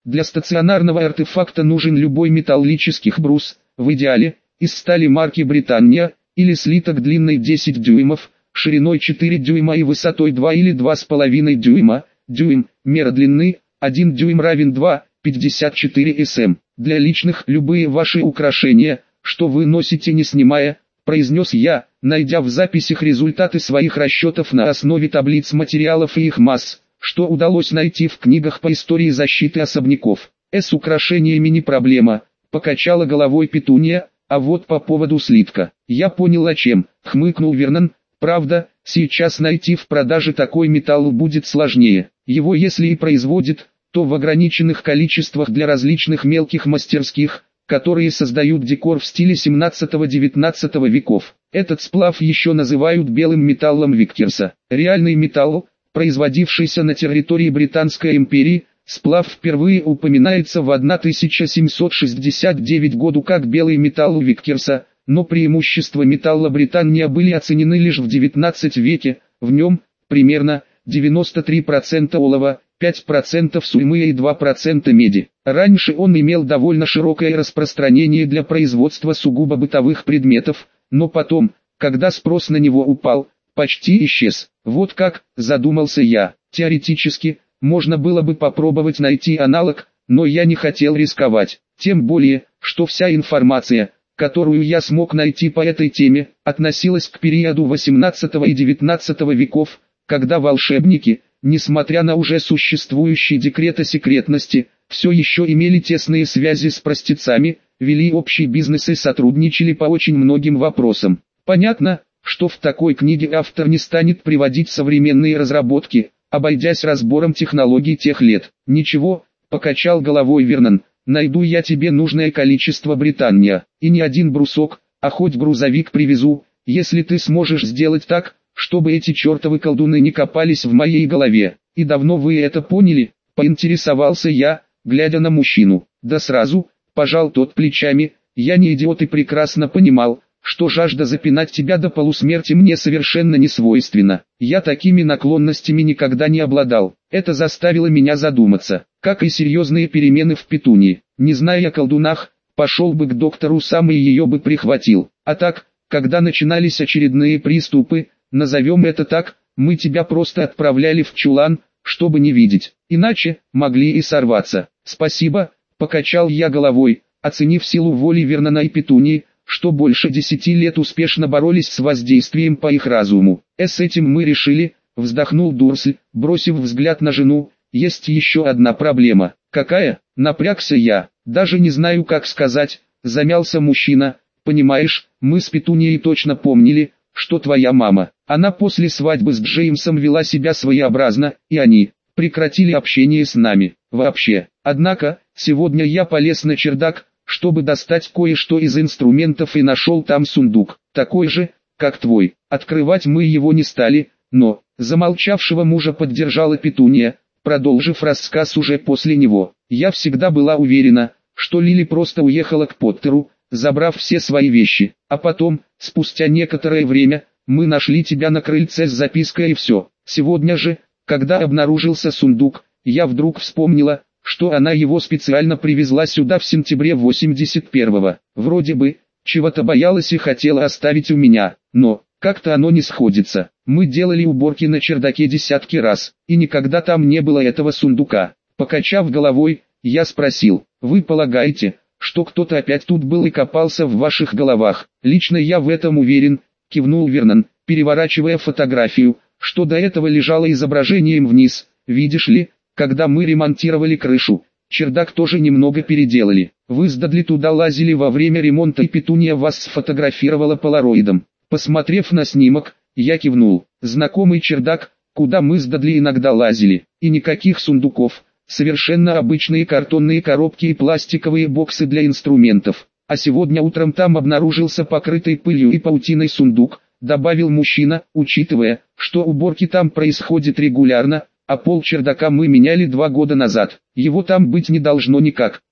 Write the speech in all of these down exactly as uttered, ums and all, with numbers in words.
Для стационарного артефакта нужен любой металлический брус, в идеале, из стали марки Британия, или слиток длиной десять дюймов, шириной четыре дюйма и высотой два или два с половиной дюйма, дюйм, мера длины, один дюйм равен два целых пятьдесят четыре сантиметра. Для личных любые ваши украшения, что вы носите не снимая, произнес я, найдя в записях результаты своих расчетов на основе таблиц материалов и их масс, что удалось найти в книгах по истории защиты особняков. С украшениями не проблема, покачала головой Петуния, а вот по поводу слитка. Я понял о чем, хмыкнул Вернон. Правда, сейчас найти в продаже такой металл будет сложнее. Его если и производят, то в ограниченных количествах для различных мелких мастерских, которые создают декор в стиле семнадцатого-девятнадцатого веков. Этот сплав еще называют белым металлом Виккерса. Реальный металл, производившийся на территории Британской империи, сплав впервые упоминается в тысяча семьсот шестьдесят девятом году как белый металл Виккерса, но преимущества металла Британия были оценены лишь в девятнадцатом веке, в нем, примерно, девяносто три процента олова, пять процентов сурьмы и два процента меди. Раньше он имел довольно широкое распространение для производства сугубо бытовых предметов, но потом, когда спрос на него упал, почти исчез. Вот как, задумался я, теоретически, можно было бы попробовать найти аналог, но я не хотел рисковать, тем более, что вся информация, которую я смог найти по этой теме, относилась к периоду восемнадцатого и девятнадцатого веков, когда волшебники, несмотря на уже существующий декрет о секретности, все еще имели тесные связи с простецами, вели общий бизнес и сотрудничали по очень многим вопросам. Понятно, что в такой книге автор не станет приводить современные разработки, обойдясь разбором технологий тех лет. Ничего, покачал головой Вернон, найду я тебе нужное количество Британия, и не один брусок, а хоть грузовик привезу, если ты сможешь сделать так, чтобы эти чертовы колдуны не копались в моей голове. И давно вы это поняли, поинтересовался я, глядя на мужчину. Да сразу, пожал тот плечами, я не идиот и прекрасно понимал, что жажда запинать тебя до полусмерти мне совершенно не свойственна. Я такими наклонностями никогда не обладал. Это заставило меня задуматься, как и серьезные перемены в Петунии. Не зная о колдунах, пошел бы к доктору сам и ее бы прихватил. А так, когда начинались очередные приступы, назовем это так, мы тебя просто отправляли в чулан, чтобы не видеть. Иначе, могли и сорваться. Спасибо, покачал я головой, оценив силу воли Вернона и Петунии, что больше десяти лет успешно боролись с воздействием по их разуму. «Э, с этим мы решили», вздохнул Дурсль, бросив взгляд на жену. «Есть еще одна проблема». «Какая?» Напрягся я. «Даже не знаю, как сказать», замялся мужчина. «Понимаешь, мы с Петунией точно помнили, что твоя мама, она после свадьбы с Джеймсом вела себя своеобразно, и они прекратили общение с нами, вообще. Однако, сегодня я полез на чердак, чтобы достать кое-что из инструментов и нашел там сундук, такой же, как твой. Открывать мы его не стали, но, замолчавшего мужа поддержала Петуния, продолжив рассказ уже после него. Я всегда была уверена, что Лили просто уехала к Поттеру, забрав все свои вещи, а потом, спустя некоторое время, мы нашли тебя на крыльце с запиской и все. Сегодня же, когда обнаружился сундук, я вдруг вспомнила, что она его специально привезла сюда в сентябре восемьдесят первого. Вроде бы, чего-то боялась и хотела оставить у меня, но, как-то оно не сходится. Мы делали уборки на чердаке десятки раз, и никогда там не было этого сундука. Покачав головой, я спросил, вы полагаете, что кто-то опять тут был и копался в ваших головах? Лично я в этом уверен, кивнул Вернон, переворачивая фотографию, что до этого лежало изображением вниз. Видишь ли, когда мы ремонтировали крышу, чердак тоже немного переделали. Вы с Дадли туда лазили во время ремонта, и Петуния вас сфотографировала полароидом. Посмотрев на снимок, я кивнул. Знакомый чердак, куда мы с Дадли иногда лазили, и никаких сундуков, совершенно обычные картонные коробки и пластиковые боксы для инструментов. А сегодня утром там обнаружился покрытый пылью и паутиной сундук, добавил мужчина, учитывая, что уборки там происходят регулярно, а пол чердака мы меняли два года назад. Его там быть не должно никак.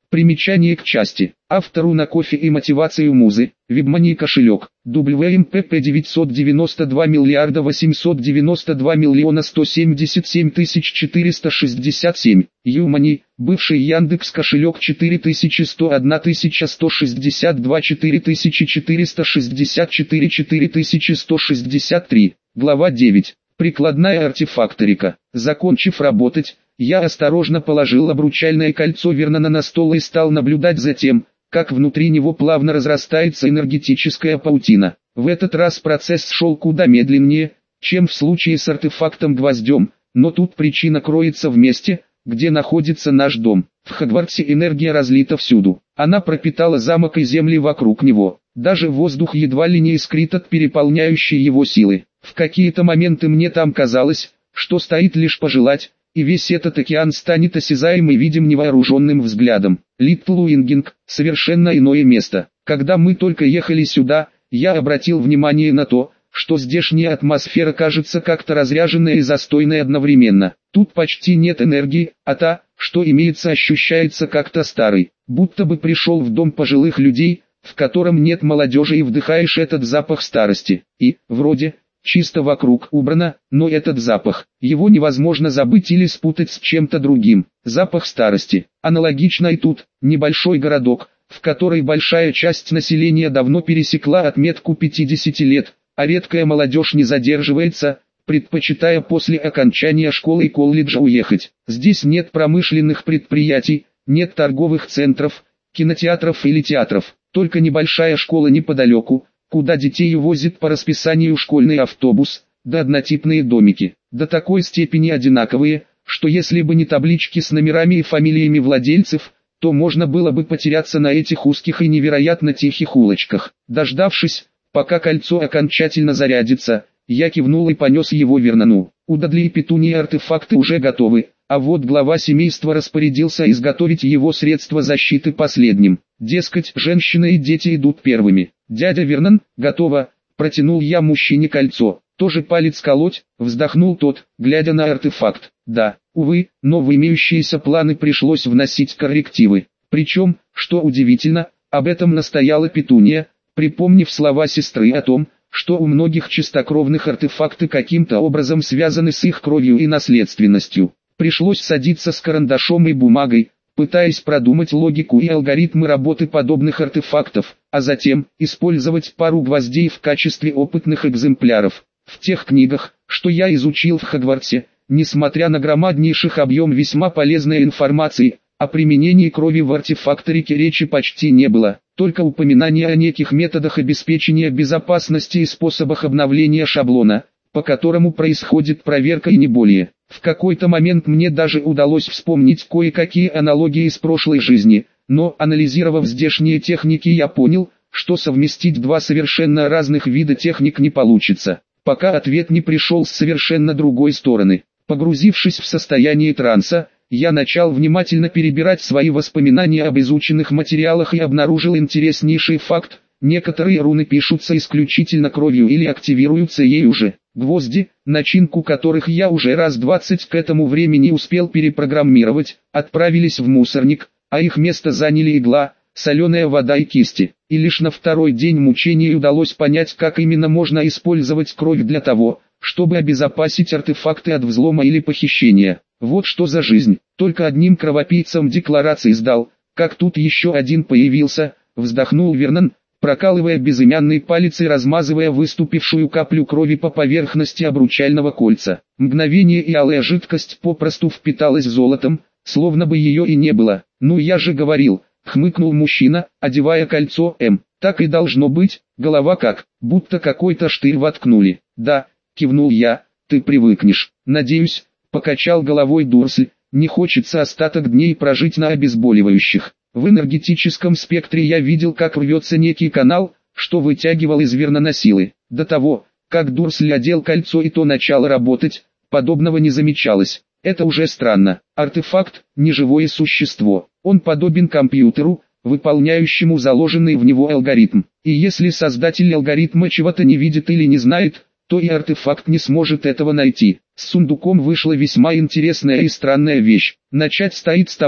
Примечание к части. Автору на кофе и мотивацию музы. WebMoney кошелек. дабл ю эм пи пи девятьсот девяносто два миллиарда восемьсот девяносто два миллиона сто семьдесят семь тысяч четыреста шестьдесят семь. YouMoney. Бывший Яндекс кошелек четыре тысячи сто одна тысяча сто шестьдесят два четыре тысячи четыреста шестьдесят четыре четыре тысячи сто шестьдесят три. Глава девять. Прикладная артефакторика. Закончив работать, я осторожно положил обручальное кольцо Вернона на стол и стал наблюдать за тем, как внутри него плавно разрастается энергетическая паутина. В этот раз процесс шел куда медленнее, чем в случае с артефактом-гвоздем, но тут причина кроется в месте, где находится наш дом. В Хогвартсе энергия разлита всюду. Она пропитала замок и земли вокруг него. Даже воздух едва ли не искрит от переполняющей его силы. В какие-то моменты мне там казалось, что стоит лишь пожелать, и весь этот океан станет осязаем и видим невооруженным взглядом. Литл Уингинг – совершенно иное место. Когда мы только ехали сюда, я обратил внимание на то, что здешняя атмосфера кажется как-то разряженной и застойной одновременно. Тут почти нет энергии, а та, что имеется, ощущается как-то старой, будто бы пришел в дом пожилых людей, в котором нет молодежи, и вдыхаешь этот запах старости. И, вроде, чисто вокруг убрано, но этот запах, его невозможно забыть или спутать с чем-то другим. Запах старости. Аналогично и тут, небольшой городок, в который большая часть населения давно пересекла отметку пятидесяти лет, а редкая молодежь не задерживается, предпочитая после окончания школы и колледжа уехать. Здесь нет промышленных предприятий, нет торговых центров, кинотеатров или театров, только небольшая школа неподалеку, куда детей возит по расписанию школьный автобус, да однотипные домики, до такой степени одинаковые, что если бы не таблички с номерами и фамилиями владельцев, то можно было бы потеряться на этих узких и невероятно тихих улочках. Дождавшись, пока кольцо окончательно зарядится, я кивнул и понес его Вернону. У Дадли и Петунии артефакты уже готовы, а вот глава семейства распорядился изготовить его средства защиты последним. Дескать, женщины и дети идут первыми. «Дядя Вернон, готово», — протянул я мужчине кольцо. «Тоже палец колоть», — вздохнул тот, глядя на артефакт. «Да, увы, но в имеющиеся планы пришлось вносить коррективы. Причем, что удивительно, об этом настояла Петуния, припомнив слова сестры о том, что у многих чистокровных артефакты каким-то образом связаны с их кровью и наследственностью. Пришлось садиться с карандашом и бумагой, пытаясь продумать логику и алгоритмы работы подобных артефактов, а затем использовать пару гвоздей в качестве опытных экземпляров. В тех книгах, что я изучил в Хогвартсе, несмотря на громаднейших объем весьма полезной информации, о применении крови в артефакторике речи почти не было, только упоминание о неких методах обеспечения безопасности и способах обновления шаблона, по которому происходит проверка и не более. В какой-то момент мне даже удалось вспомнить кое-какие аналогии из прошлой жизни, но анализировав здешние техники, я понял, что совместить два совершенно разных вида техник не получится, пока ответ не пришел с совершенно другой стороны. Погрузившись в состояние транса, я начал внимательно перебирать свои воспоминания об изученных материалах и обнаружил интереснейший факт: некоторые руны пишутся исключительно кровью или активируются ею же. Гвозди, начинку которых я уже раз двадцать к этому времени успел перепрограммировать, отправились в мусорник, а их место заняли игла, соленая вода и кисти. И лишь на второй день мучений удалось понять, как именно можно использовать кровь для того, чтобы обезопасить артефакты от взлома или похищения. Вот что за жизнь. Только одним кровопийцам декларации сдал, как тут еще один появился, вздохнул Вернон, прокалывая безымянный палец и размазывая выступившую каплю крови по поверхности обручального кольца. Мгновение, и алая жидкость попросту впиталась золотом, словно бы ее и не было. «Ну я же говорил», — хмыкнул мужчина, одевая кольцо. «М, так и должно быть, голова как, будто какой-то штырь воткнули». «Да», — кивнул я, — «ты привыкнешь». «Надеюсь», — покачал головой Дурсль, — «не хочется остаток дней прожить на обезболивающих». В энергетическом спектре я видел, как рвется некий канал, что вытягивал из Вернона силы. До того, как Дурсль одел кольцо и то начало работать, подобного не замечалось. Это уже странно. Артефакт – не живое существо. Он подобен компьютеру, выполняющему заложенный в него алгоритм. И если создатель алгоритма чего-то не видит или не знает, то и артефакт не сможет этого найти. С сундуком вышла весьма интересная и странная вещь. Начать стоит с того,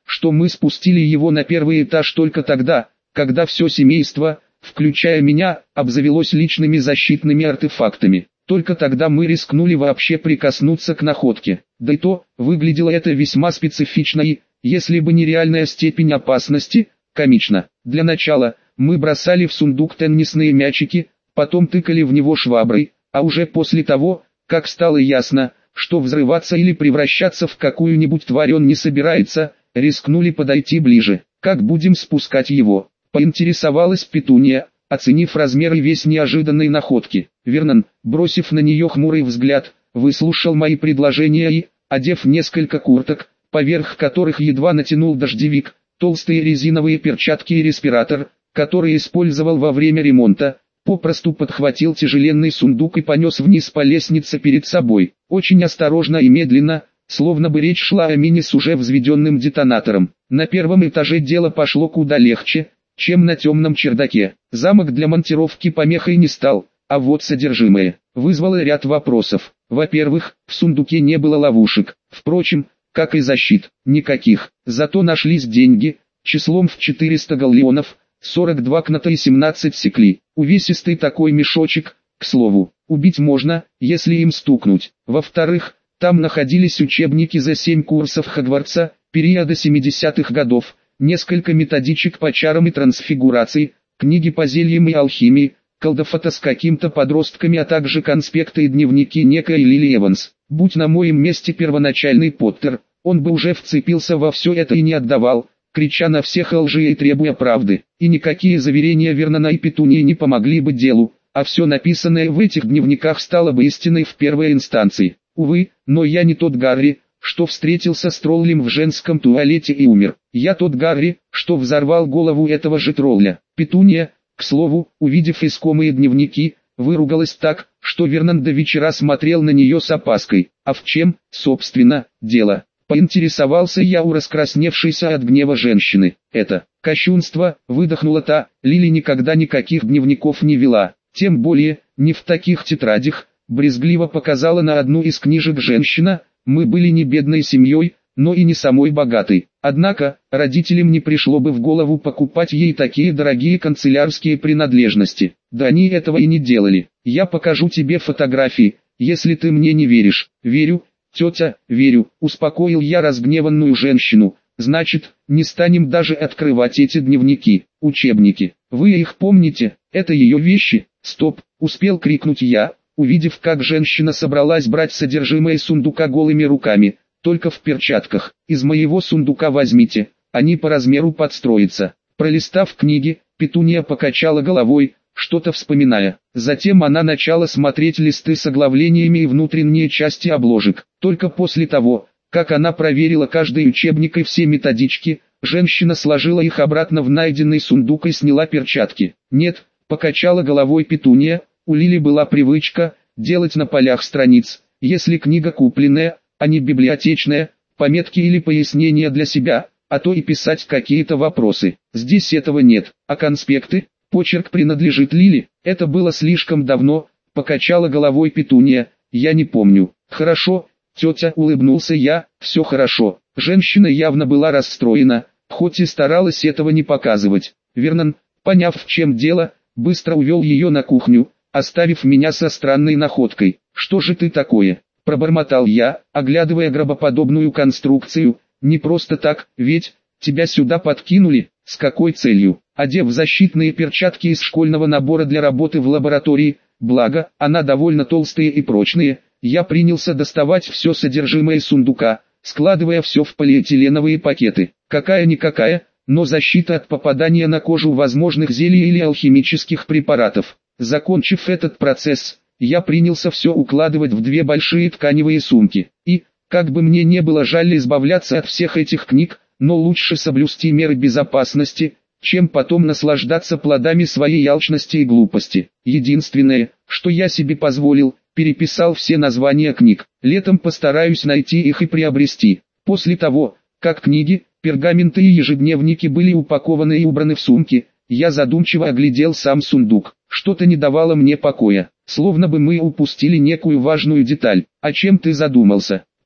что мы спустили его на первый этаж только тогда, когда все семейство, включая меня, обзавелось личными защитными артефактами. Только тогда мы рискнули вообще прикоснуться к находке. Да и то, выглядело это весьма специфично и, если бы не реальная степень опасности, комично. Для начала, мы бросали в сундук теннисные мячики, потом тыкали в него шваброй, а уже после того, как стало ясно, что взрываться или превращаться в какую-нибудь тварь он не собирается, рискнули подойти ближе. Как будем спускать его? Поинтересовалась Петунья, оценив размер и вес неожиданной находки. Вернон, бросив на нее хмурый взгляд, выслушал мои предложения и, одев несколько курток, поверх которых едва натянул дождевик, толстые резиновые перчатки и респиратор, который использовал во время ремонта, попросту подхватил тяжеленный сундук и понес вниз по лестнице перед собой, очень осторожно и медленно, словно бы речь шла о мини с уже взведенным детонатором. На первом этаже дело пошло куда легче, чем на темном чердаке. Замок для монтировки помехой не стал, а вот содержимое вызвало ряд вопросов. Во-первых, в сундуке не было ловушек, впрочем, как и защит, никаких. Зато нашлись деньги, числом в четыреста галлеонов, сорок два кната и семнадцать секли. Увесистый такой мешочек, к слову, убить можно, если им стукнуть. Во-вторых, там находились учебники за семь курсов Хогвартса, периода семидесятых годов, несколько методичек по чарам и трансфигурации, книги по зельям и алхимии, колдофото с каким-то подростками, а также конспекты и дневники некой Лили Эванс. Будь на моем месте первоначальный Поттер, он бы уже вцепился во все это и не отдавал, крича на всех о лжи и требуя правды. И никакие заверения Вернона и Петуньи не помогли бы делу, а все написанное в этих дневниках стало бы истиной в первой инстанции. Увы, но я не тот Гарри, что встретился с троллем в женском туалете и умер. Я тот Гарри, что взорвал голову этого же тролля. Петунья, к слову, увидев искомые дневники, выругалась так, что Вернон до вечера смотрел на нее с опаской. А в чем, собственно, дело? Поинтересовался я у раскрасневшейся от гнева женщины. Это кощунство, выдохнула та, Лили никогда никаких дневников не вела, тем более, не в таких тетрадях, брезгливо показала на одну из книжек женщина. Мы были не бедной семьей, но и не самой богатой. Однако, родителям не пришло бы в голову покупать ей такие дорогие канцелярские принадлежности. Да они этого и не делали. Я покажу тебе фотографии, если ты мне не веришь. Верю, тетя, верю, успокоил я разгневанную женщину. Значит, не станем даже открывать эти дневники, учебники. Вы их помните? Это ее вещи? Стоп, успел крикнуть я, увидев, как женщина собралась брать содержимое сундука голыми руками, только в перчатках. Из моего сундука возьмите, они по размеру подстроятся. Пролистав книги, Петунья покачала головой, что-то вспоминая. Затем она начала смотреть листы с оглавлениями и внутренние части обложек. Только после того, как она проверила каждый учебник и все методички, женщина сложила их обратно в найденный сундук и сняла перчатки. Нет, покачала головой Петунья, у Лили была привычка делать на полях страниц, если книга купленная, а не библиотечная, пометки или пояснения для себя, а то и писать какие-то вопросы. Здесь этого нет, а конспекты, почерк принадлежит Лили, это было слишком давно, покачала головой Петунья, я не помню. Хорошо, тетя, улыбнулся я, все хорошо. Женщина явно была расстроена, хоть и старалась этого не показывать. Вернон, поняв, в чем дело, быстро увел ее на кухню, оставив меня со странной находкой. «Что же ты такое?» – пробормотал я, оглядывая гробоподобную конструкцию. «Не просто так, ведь тебя сюда подкинули, с какой целью?» Одев защитные перчатки из школьного набора для работы в лаборатории, благо, она довольно толстые и прочные, я принялся доставать все содержимое сундука, складывая все в полиэтиленовые пакеты. Какая-никакая, но защита от попадания на кожу возможных зелий или алхимических препаратов. Закончив этот процесс, я принялся все укладывать в две большие тканевые сумки. И, как бы мне не было жаль избавляться от всех этих книг, но лучше соблюсти меры безопасности, чем потом наслаждаться плодами своей алчности и глупости. Единственное, что я себе позволил, переписал все названия книг. Летом постараюсь найти их и приобрести. После того, как книги, пергаменты и ежедневники были упакованы и убраны в сумки, я задумчиво оглядел сам сундук. Что-то не давало мне покоя, словно бы мы упустили некую важную деталь. «О чем ты задумался?»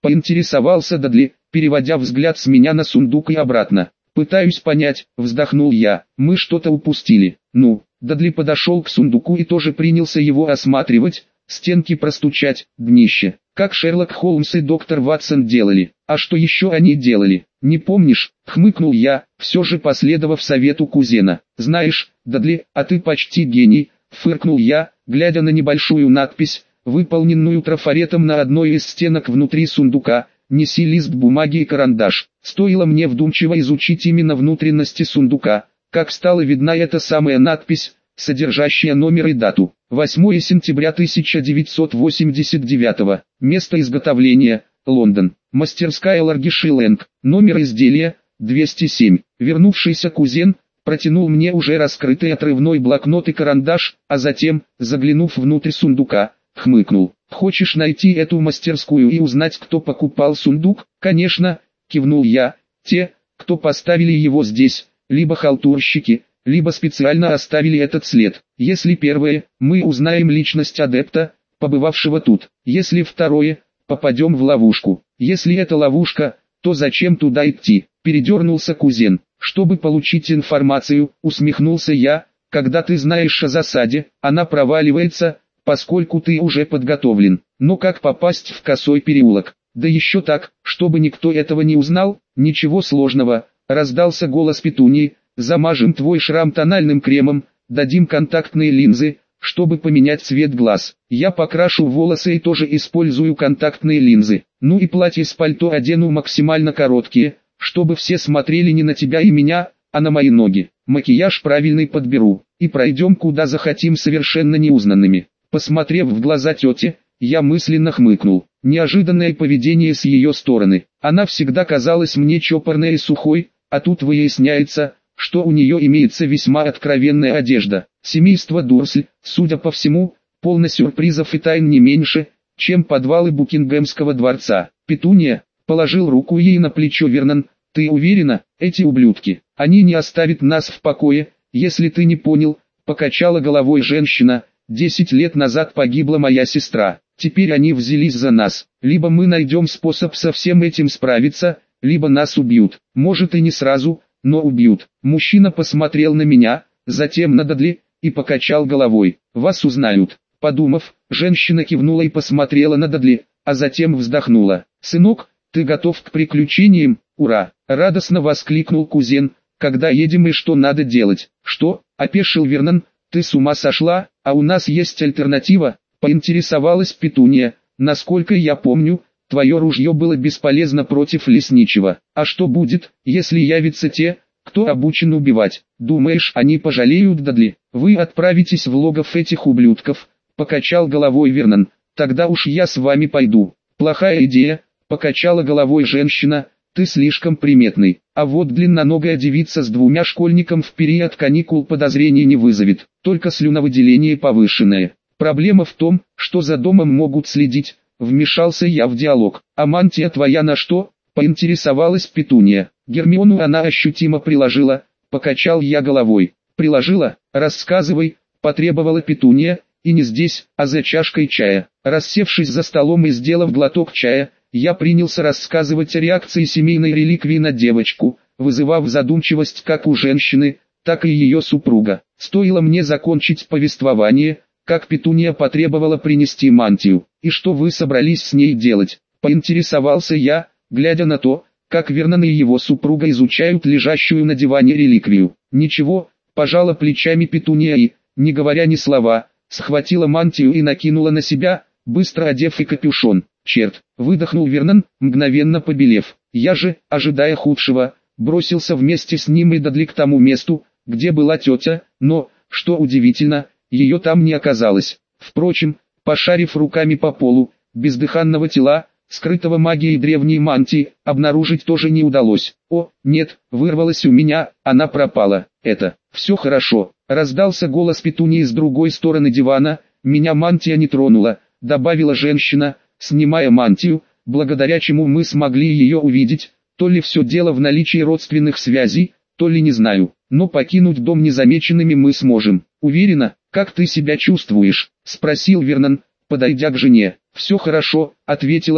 Поинтересовался Дадли, переводя взгляд с меня на сундук и обратно. Пытаюсь понять, вздохнул я, мы что-то упустили. Ну, Дадли подошел к сундуку и тоже принялся его осматривать, стенки простучать, днище. Как Шерлок Холмс и доктор Ватсон делали. А что еще они делали? Не помнишь? Хмыкнул я, все же последовав совету кузена. Знаешь, Дадли, а ты почти гений, фыркнул я, глядя на небольшую надпись, выполненную трафаретом на одной из стенок внутри сундука. Неси лист бумаги и карандаш. Стоило мне вдумчиво изучить именно внутренности сундука, как стала видна эта самая надпись, содержащая номер и дату. восьмое сентября тысяча девятьсот восемьдесят девятого. Место изготовления – Лондон. Мастерская Ларгиши Лэнг. Номер изделия – двести семь. Вернувшийся кузен протянул мне уже раскрытый отрывной блокнот и карандаш, а затем, заглянув внутрь сундука, хмыкнул. «Хочешь найти эту мастерскую и узнать, кто покупал сундук?» «Конечно», – кивнул я. «Те, кто поставили его здесь, либо халтурщики, либо специально оставили этот след. Если первое, мы узнаем личность адепта, побывавшего тут. Если второе, попадем в ловушку. Если это ловушка, то зачем туда идти?» Передернулся кузен. «Чтобы получить информацию», усмехнулся я. «Когда ты знаешь о засаде, она проваливается, поскольку ты уже подготовлен. Но как попасть в косой переулок? Да еще так, чтобы никто этого не узнал? Ничего сложного», раздался голос Петунии. «Замажем твой шрам тональным кремом, дадим контактные линзы, чтобы поменять цвет глаз. Я покрашу волосы и тоже использую контактные линзы. Ну и платье с пальто одену максимально короткие, чтобы все смотрели не на тебя и меня, а на мои ноги. Макияж правильный подберу, и пройдем куда захотим совершенно неузнанными». Посмотрев в глаза тете, я мысленно хмыкнул. Неожиданное поведение с ее стороны. Она всегда казалась мне чопорной и сухой, а тут выясняется, что у нее имеется весьма откровенная одежда. Семейство Дурсль, судя по всему, полно сюрпризов и тайн не меньше, чем подвалы Букингемского дворца. «Петуния», положил руку ей на плечо Вернон, «ты уверена, эти ублюдки, они не оставят нас в покое, если ты не понял», покачала головой женщина. «Десять лет назад погибла моя сестра, теперь они взялись за нас. Либо мы найдем способ со всем этим справиться, либо нас убьют. Может и не сразу, но убьют». Мужчина посмотрел на меня, затем на Дадли, и покачал головой. «Вас узнают». Подумав, женщина кивнула и посмотрела на Дадли, а затем вздохнула. «Сынок, ты готов к приключениям? Ура!» Радостно воскликнул кузен. «Когда едем и что надо делать?» «Что?» – опешил Вернон. «Ты с ума сошла, а у нас есть альтернатива», — поинтересовалась Петуния. «Насколько я помню, твое ружье было бесполезно против лесничего. А что будет, если явятся те, кто обучен убивать? Думаешь, они пожалеют Дадли? Вы отправитесь в логов этих ублюдков», — покачал головой Вернон. «Тогда уж я с вами пойду». «Плохая идея», — покачала головой женщина. «Ты слишком приметный, а вот длинноногая девица с двумя школьником в период каникул подозрений не вызовет, только слюновыделение повышенное. Проблема в том, что за домом могут следить», — вмешался я в диалог. «А мантия твоя на что?» — поинтересовалась Петуния. «Гермиону она ощутимо приложила», — покачал я головой. «Приложила? Рассказывай», — потребовала Петуния, и не здесь, а за чашкой чая. Рассевшись за столом и сделав глоток чая, я принялся рассказывать о реакции семейной реликвии на девочку, вызывав задумчивость как у женщины, так и ее супруга. Стоило мне закончить повествование, как Петуния потребовала принести мантию. «И что вы собрались с ней делать?» – поинтересовался я, глядя на то, как Вернон и его супруга изучают лежащую на диване реликвию. «Ничего», – пожала плечами Петуния и, не говоря ни слова, схватила мантию и накинула на себя, быстро одев и капюшон. «Черт!» — выдохнул Вернон, мгновенно побелев. Я же, ожидая худшего, бросился вместе с ним и Дадли к тому месту, где была тетя, но, что удивительно, ее там не оказалось. Впрочем, пошарив руками по полу, бездыханного тела, скрытого магией древней мантии, обнаружить тоже не удалось. «О, нет!» — вырвалось у меня, она пропала. «Это, все хорошо!» — раздался голос Петунии с другой стороны дивана. «Меня мантия не тронула», — добавила женщина, снимая мантию, благодаря чему мы смогли ее увидеть. То ли все дело в наличии родственных связей, то ли не знаю, но покинуть дом незамеченными мы сможем. «Уверена, как ты себя чувствуешь?» — спросил Вернон, подойдя к жене. «Все хорошо», — ответила та,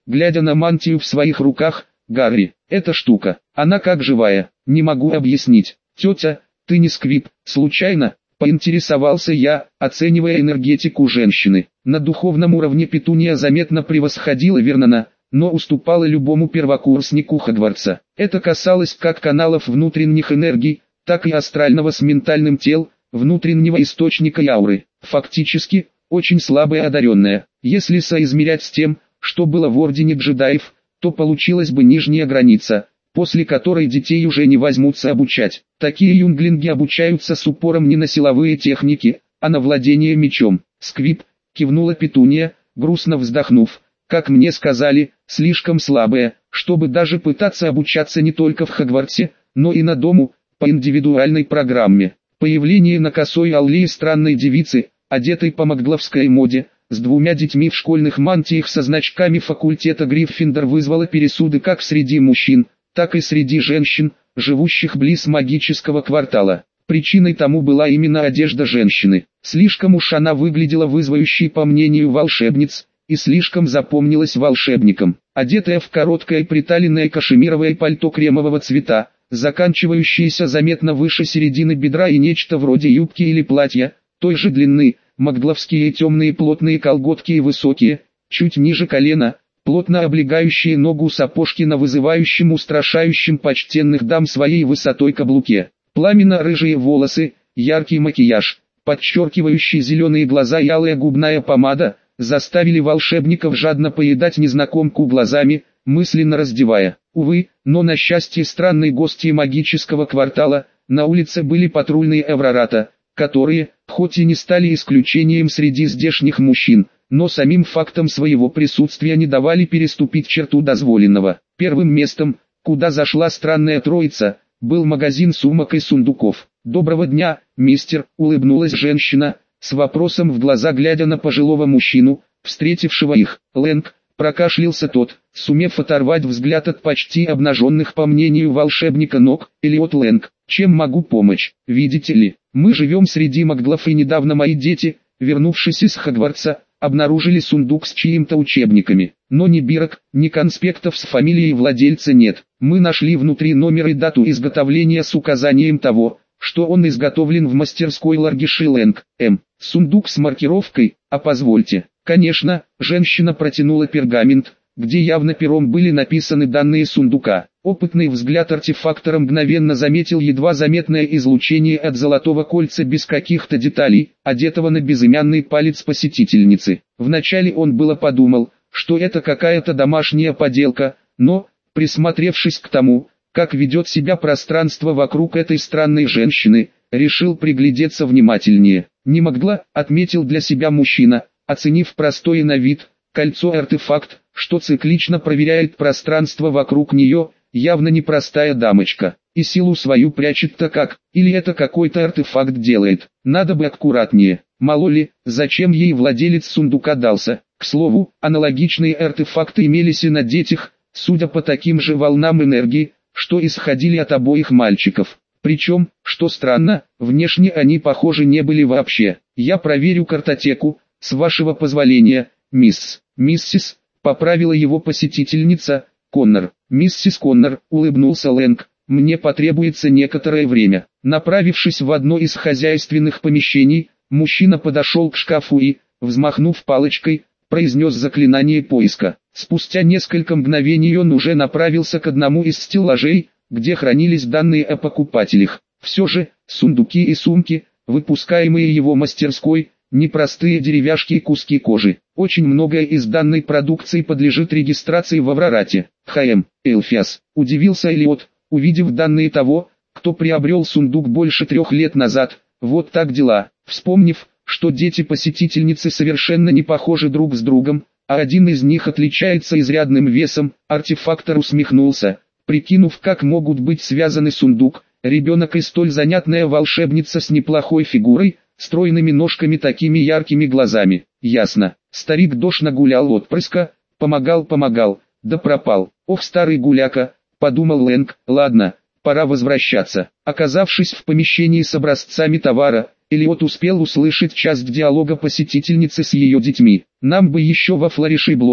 глядя на мантию в своих руках. «Гарри, эта штука, она как живая, не могу объяснить. Тетя, ты не Сквиб, случайно?» Поинтересовался я, оценивая энергетику женщины. На духовном уровне Петуния заметно превосходила Вернона, но уступала любому первокурснику Хогвартса. Это касалось как каналов внутренних энергий, так и астрального с ментальным тел, внутреннего источника и ауры. Фактически, очень слабая одаренная. Если соизмерять с тем, что было в Ордене джедаев, то получилась бы нижняя граница, после которой детей уже не возьмутся обучать. Такие юнглинги обучаются с упором не на силовые техники, а на владение мечом. «Сквиб», кивнула Петуния, грустно вздохнув, «как мне сказали, слишком слабая, чтобы даже пытаться обучаться не только в Хогвартсе, но и на дому, по индивидуальной программе». Появление на косой аллее странной девицы, одетой по магловской моде, с двумя детьми в школьных мантиях со значками факультета Гриффиндор вызвало пересуды как среди мужчин, так и среди женщин, живущих близ магического квартала. Причиной тому была именно одежда женщины. Слишком уж она выглядела вызывающей по мнению волшебниц, и слишком запомнилась волшебникам. Одетая в короткое приталенное кашемировое пальто кремового цвета, заканчивающееся заметно выше середины бедра и нечто вроде юбки или платья, той же длины, магловские темные плотные колготки и высокие, чуть ниже колена, плотно облегающие ногу сапожки на вызывающем устрашающем почтенных дам своей высотой каблуке. Пламенно-рыжие волосы, яркий макияж, подчеркивающий зеленые глаза и алая губная помада, заставили волшебников жадно поедать незнакомку глазами, мысленно раздевая. Увы, но на счастье странной гости магического квартала, на улице были патрульные Эврората, которые, хоть и не стали исключением среди здешних мужчин, но самим фактом своего присутствия не давали переступить черту дозволенного. Первым местом, куда зашла странная троица, был магазин сумок и сундуков. «Доброго дня, мистер», — улыбнулась женщина, с вопросом в глаза глядя на пожилого мужчину, встретившего их. «Лэнг», — прокашлялся тот, сумев оторвать взгляд от почти обнаженных по мнению волшебника ног. «Элиот Лэнг, чем могу помочь? Видите ли, мы живем среди маглов и недавно мои дети, вернувшись из Хогвартса, обнаружили сундук с чьими-то учебниками, но ни бирок, ни конспектов с фамилией владельца нет. Мы нашли внутри номер и дату изготовления с указанием того, что он изготовлен в мастерской Ларгиши Лэнг, М. Сундук с маркировкой, а позвольте». Конечно, женщина протянула пергамент, где явно пером были написаны данные сундука. Опытный взгляд артефактора мгновенно заметил едва заметное излучение от золотого кольца без каких-то деталей, одетого на безымянный палец посетительницы. Вначале он было подумал, что это какая-то домашняя поделка, но, присмотревшись к тому, как ведет себя пространство вокруг этой странной женщины, решил приглядеться внимательнее. «Не могла», — отметил для себя мужчина, оценив простое на вид кольцо-артефакт, что циклично проверяет пространство вокруг нее, явно непростая дамочка. И силу свою прячет-то как, или это какой-то артефакт делает. Надо бы аккуратнее. Мало ли, зачем ей владелец сундука дался. К слову, аналогичные артефакты имелись и на детях, судя по таким же волнам энергии, что исходили от обоих мальчиков. Причем, что странно, внешне они похожи не были вообще. «Я проверю картотеку, с вашего позволения, мисс». «Миссис», — поправила его посетительница, «Коннор». «Миссис Коннор», — улыбнулся Лэнг, — «мне потребуется некоторое время». Направившись в одно из хозяйственных помещений, мужчина подошел к шкафу и, взмахнув палочкой, произнес заклинание поиска. Спустя несколько мгновений он уже направился к одному из стеллажей, где хранились данные о покупателях. Все же, сундуки и сумки, выпускаемые его мастерской, непростые деревяшки и куски кожи. Очень многое из данной продукции подлежит регистрации в Аврорате. «Хм, Элфиас», — удивился Элиот, увидев данные того, кто приобрел сундук больше трех лет назад. «Вот так дела». Вспомнив, что дети-посетительницы совершенно не похожи друг с другом, а один из них отличается изрядным весом, артефактор усмехнулся, прикинув, как могут быть связаны сундук, ребенок и столь занятная волшебница с неплохой фигурой, стройными ножками, такими яркими глазами. Ясно. Старик Дош нагулял отпрыска, помогал-помогал, да пропал. Ох, старый гуляка, подумал Лэнг, ладно, пора возвращаться. Оказавшись в помещении с образцами товара, Элиот успел услышать часть диалога посетительницы с ее детьми. «Нам бы еще во Флориш и Блотс», —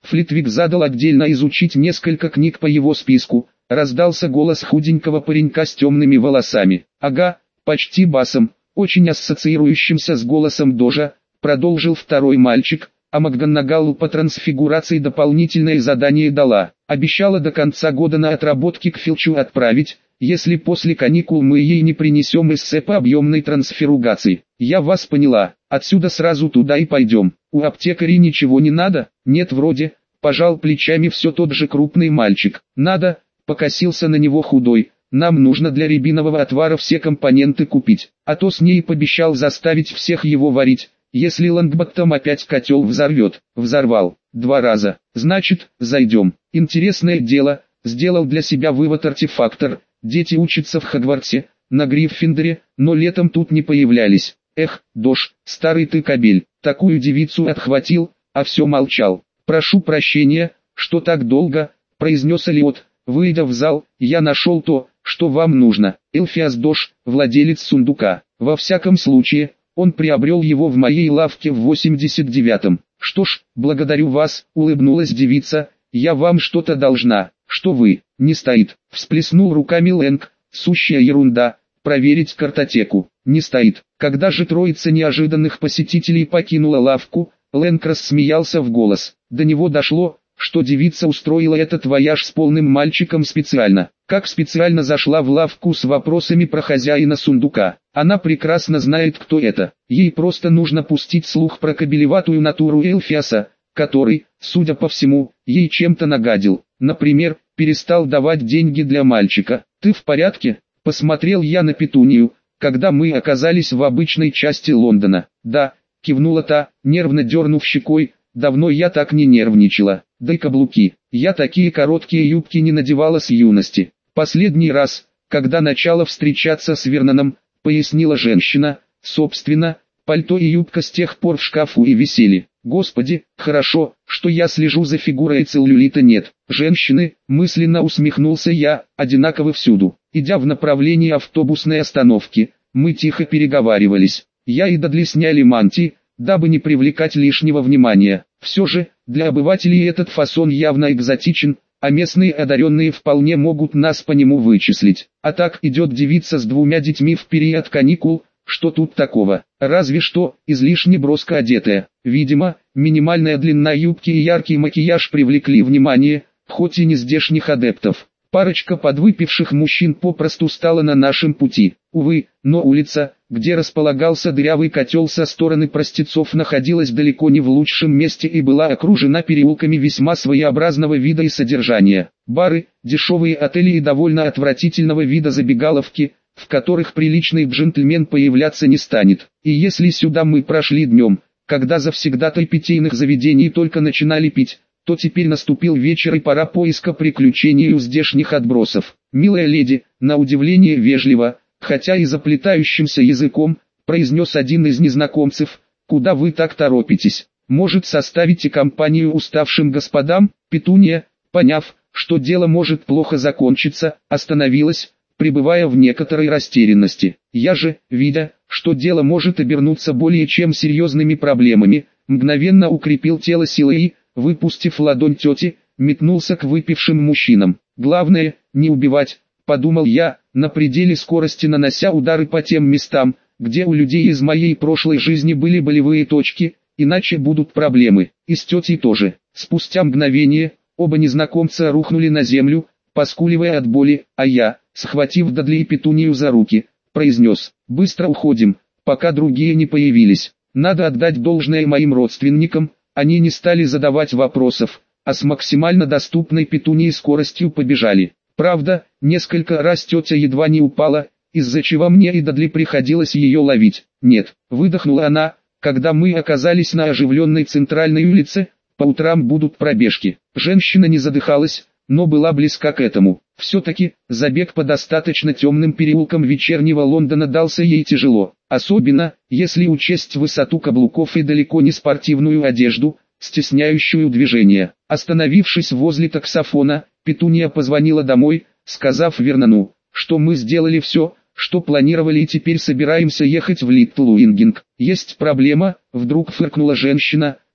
Флитвик задал отдельно изучить несколько книг по его списку. Раздался голос худенького паренька с темными волосами. Ага, почти басом, очень ассоциирующимся с голосом Дожа, продолжил второй мальчик, а МакГонагалл по трансфигурации дополнительное задание дала. Обещала до конца года на отработки к Филчу отправить, если после каникул мы ей не принесем эссе по объемной трансфигурации. Я вас поняла, отсюда сразу туда и пойдем. У аптекарей ничего не надо? Нет вроде, пожал плечами все тот же крупный мальчик. Надо, покосился на него худой. Нам нужно для рябинового отвара все компоненты купить, а то с ней пообещал заставить всех его варить, если Лонгботтом опять котел взорвет. Взорвал. Два раза. Значит, зайдем. Интересное дело, сделал для себя вывод артефактор. Дети учатся в Хогвартсе, на Гриффиндоре, но летом тут не появлялись. Эх, Дож, старый ты кобель, такую девицу отхватил, а все молчал. Прошу прощения, что так долго, произнес Элиот. Выйдя в зал, я нашел то, что вам нужно. Элфиас Дож, владелец сундука. Во всяком случае, он приобрел его в моей лавке в восемьдесят девятом. Что ж, благодарю вас, улыбнулась девица, я вам что-то должна. Что вы, не стоит, всплеснул руками Лэнг, сущая ерунда, проверить картотеку. Не стоит. Когда же троица неожиданных посетителей покинула лавку, Лэнг рассмеялся в голос. До него дошло, что девица устроила этот вояж с полным мальчиком специально. Как специально зашла в лавку с вопросами про хозяина сундука. Она прекрасно знает, кто это. Ей просто нужно пустить слух про кобелеватую натуру Элфиаса, который, судя по всему, ей чем-то нагадил. Например, перестал давать деньги для мальчика. «Ты в порядке?» – посмотрел я на Петунию, когда мы оказались в обычной части Лондона. «Да», – кивнула та, нервно дернув щекой, «давно я так не нервничала. Да и каблуки. Я такие короткие юбки не надевала с юности. Последний раз, когда начала встречаться с Верноном», – пояснила женщина, «собственно, пальто и юбка с тех пор в шкафу и висели. Господи, хорошо, что я слежу за фигурой, целлюлита нет. Женщины, мысленно усмехнулся я, одинаковы всюду. Идя в направлении автобусной остановки, мы тихо переговаривались. Я и Дадли сняли мантии, дабы не привлекать лишнего внимания. Все же, для обывателей этот фасон явно экзотичен, а местные одаренные вполне могут нас по нему вычислить. А так идет девица с двумя детьми в период каникул. Что тут такого? Разве что, излишне броско одетая. Видимо, минимальная длина юбки и яркий макияж привлекли внимание, хоть и не здешних адептов. Парочка подвыпивших мужчин попросту стала на нашем пути. Увы, но улица, где располагался дырявый котел со стороны простецов, находилась далеко не в лучшем месте и была окружена переулками весьма своеобразного вида и содержания. Бары, дешевые отели и довольно отвратительного вида забегаловки, в которых приличный джентльмен появляться не станет. И если сюда мы прошли днем, когда завсегдатай питейных заведений только начинали пить, то теперь наступил вечер и пора поиска приключений у здешних отбросов. «Милая леди», на удивление вежливо, хотя и заплетающимся языком, произнес один из незнакомцев, «куда вы так торопитесь? Может, составите компанию уставшим господам?» Петуния, поняв, что дело может плохо закончиться, остановилась, пребывая в некоторой растерянности. Я же, видя, что дело может обернуться более чем серьезными проблемами, мгновенно укрепил тело силой и, выпустив ладонь тети, метнулся к выпившим мужчинам. «Главное, не убивать», — подумал я, на пределе скорости нанося удары по тем местам, где у людей из моей прошлой жизни были болевые точки, иначе будут проблемы. И с тетей тоже. Спустя мгновение, оба незнакомца рухнули на землю, поскуливая от боли, а я, схватив Дадли и Петунию за руки, произнес: «Быстро уходим, пока другие не появились». Надо отдать должное моим родственникам, они не стали задавать вопросов, а с максимально доступной Петунией скоростью побежали. Правда, несколько раз тетя едва не упала, из-за чего мне и Дадли приходилось ее ловить. «Нет», выдохнула она, когда мы оказались на оживленной центральной улице, «по утрам будут пробежки». Женщина не задыхалась, но была близка к этому. Все-таки, забег по достаточно темным переулкам вечернего Лондона дался ей тяжело. Особенно, если учесть высоту каблуков и далеко не спортивную одежду, стесняющую движение. Остановившись возле таксофона, Петуния позвонила домой, сказав Вернону, что мы сделали все, что планировали, и теперь собираемся ехать в Литл Уингинг. «Есть проблема», — вдруг фыркнула женщина,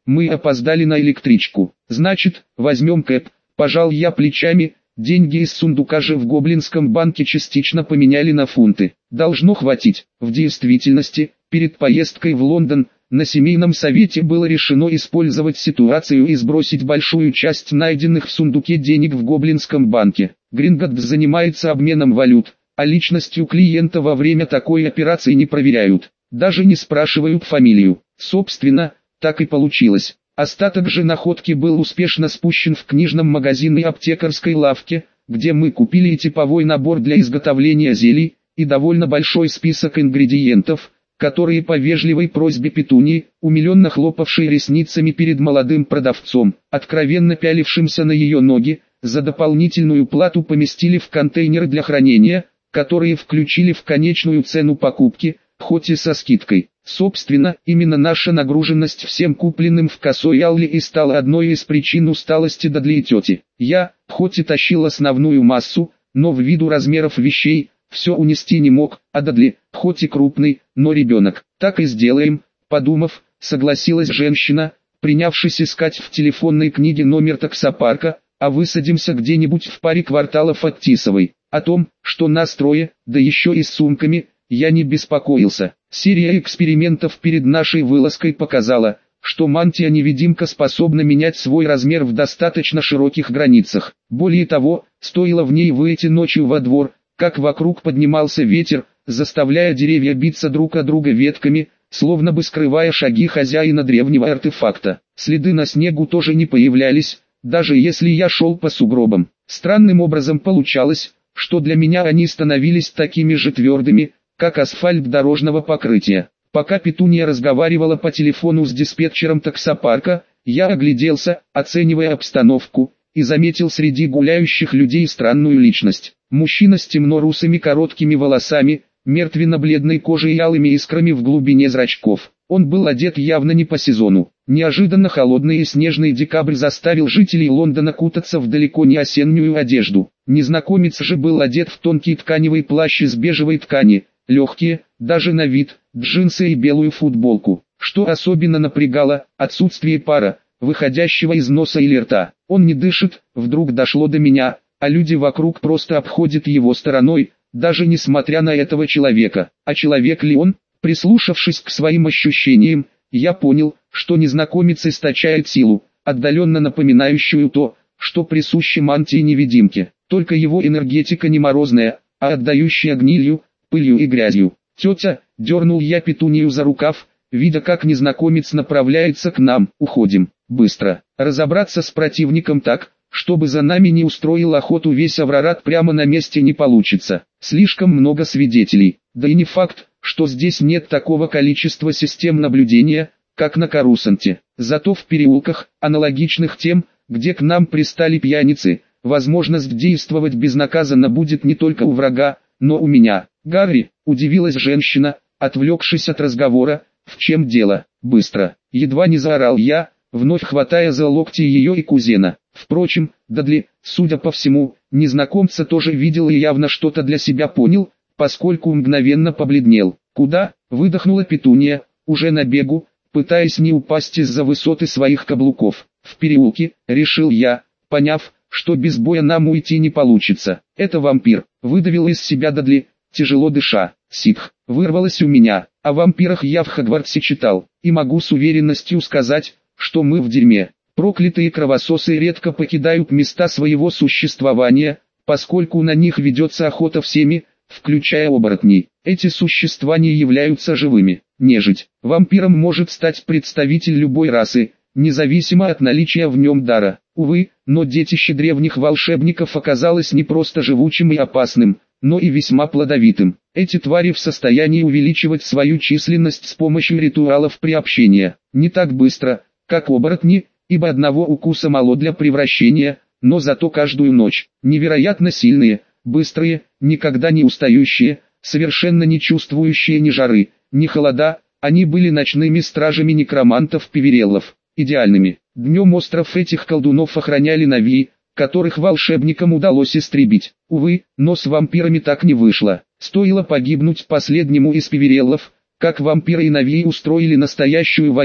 мы опоздали на электричку. Значит, возьмем кэб, пожал я плечами, деньги из сундука же в Гоблинском банке частично поменяли на фунты. Должно хватить. В действительности, перед поездкой в Лондон, на семейном совете было решено использовать ситуацию и сбросить большую часть найденных в сундуке денег в Гоблинском банке. Гринготт занимается обменом валют, а личностью клиента во время такой операции не проверяют, даже не спрашивают фамилию. Собственно, так и получилось. Остаток же находки был успешно спущен в книжном магазине и аптекарской лавке, где мы купили типовой набор для изготовления зелий, и довольно большой список ингредиентов, которые по вежливой просьбе Петунии, умиленно хлопавшей ресницами перед молодым продавцом, откровенно пялившимся на ее ноги, за дополнительную плату поместили в контейнеры для хранения, которые включили в конечную цену покупки, хоть и со скидкой. Собственно, именно наша нагруженность всем купленным в косой Алле и стала одной из причин усталости Дадли и тети. Я, хоть и тащил основную массу, но ввиду размеров вещей, все унести не мог, а Дадли, хоть и крупный, но ребенок. Так и сделаем, подумав, согласилась женщина, принявшись искать в телефонной книге номер таксопарка, а высадимся где-нибудь в паре кварталов от Тисовой. О том, что нас трое, да еще и с сумками, я не беспокоился. Серия экспериментов перед нашей вылазкой показала, что мантия-невидимка способна менять свой размер в достаточно широких границах. Более того, стоило в ней выйти ночью во двор, как вокруг поднимался ветер, заставляя деревья биться друг о друга ветками, словно бы скрывая шаги хозяина древнего артефакта. Следы на снегу тоже не появлялись, даже если я шел по сугробам. Странным образом получалось, что для меня они становились такими же твердыми, как асфальт дорожного покрытия. Пока Петуния разговаривала по телефону с диспетчером таксопарка, я огляделся, оценивая обстановку, и заметил среди гуляющих людей странную личность. Мужчина с темно-русыми короткими волосами, мертвенно-бледной кожей и алыми искрами в глубине зрачков. Он был одет явно не по сезону. Неожиданно холодный и снежный декабрь заставил жителей Лондона кутаться в далеко не осеннюю одежду. Незнакомец же был одет в тонкий тканевый плащ из бежевой ткани, легкие, даже на вид, джинсы и белую футболку. Что особенно напрягало, отсутствие пара, выходящего из носа или рта. Он не дышит, вдруг дошло до меня, а люди вокруг просто обходят его стороной, даже несмотря на этого человека. А человек ли он? Прислушавшись к своим ощущениям, я понял, что незнакомец источает силу, отдаленно напоминающую то, что присуще мантии-невидимке. Только его энергетика не морозная, а отдающая гнилью, пылью и грязью. «Тетя», — дернул я Петунию за рукав, видя как незнакомец направляется к нам. «Уходим, быстро. Разобраться с противником так, чтобы за нами не устроил охоту весь Аврорат прямо на месте не получится. Слишком много свидетелей. Да и не факт, что здесь нет такого количества систем наблюдения, как на Карусанте. Зато в переулках, аналогичных тем, где к нам пристали пьяницы, возможность действовать безнаказанно будет не только у врага, но у меня». «Гарри», — удивилась женщина, отвлекшись от разговора, — «в чем дело?» «Быстро», — едва не заорал я, вновь хватая за локти ее и кузена. Впрочем, Дадли, судя по всему, незнакомца тоже видел и явно что-то для себя понял, поскольку мгновенно побледнел. «Куда?» — выдохнула Петуния, уже на бегу, пытаясь не упасть из-за высоты своих каблуков. «В переулке», — решил я, поняв, что без боя нам уйти не получится. «Это вампир», — выдавил из себя Дадли, тяжело дыша. «Ситх», — вырвалось у меня. О вампирах я в Хогвартсе читал, и могу с уверенностью сказать, что мы в дерьме. Проклятые кровососы редко покидают места своего существования, поскольку на них ведется охота всеми, включая оборотней. Эти существа не являются живыми. Нежить. Вампиром может стать представитель любой расы, независимо от наличия в нем дара. Увы, но детище древних волшебников оказалось не просто живучим и опасным, но и весьма плодовитым. Эти твари в состоянии увеличивать свою численность с помощью ритуалов приобщения. Не так быстро, как оборотни, ибо одного укуса мало для превращения, но зато каждую ночь. Невероятно сильные, быстрые, никогда не устающие, совершенно не чувствующие ни жары, ни холода, они были ночными стражами некромантов-пивереллов, идеальными. Днем остров этих колдунов охраняли навии, которых волшебникам удалось истребить. Увы, но с вампирами так не вышло. Стоило погибнуть последнему из пивереллов, как вампиры и навии устроили настоящую войну.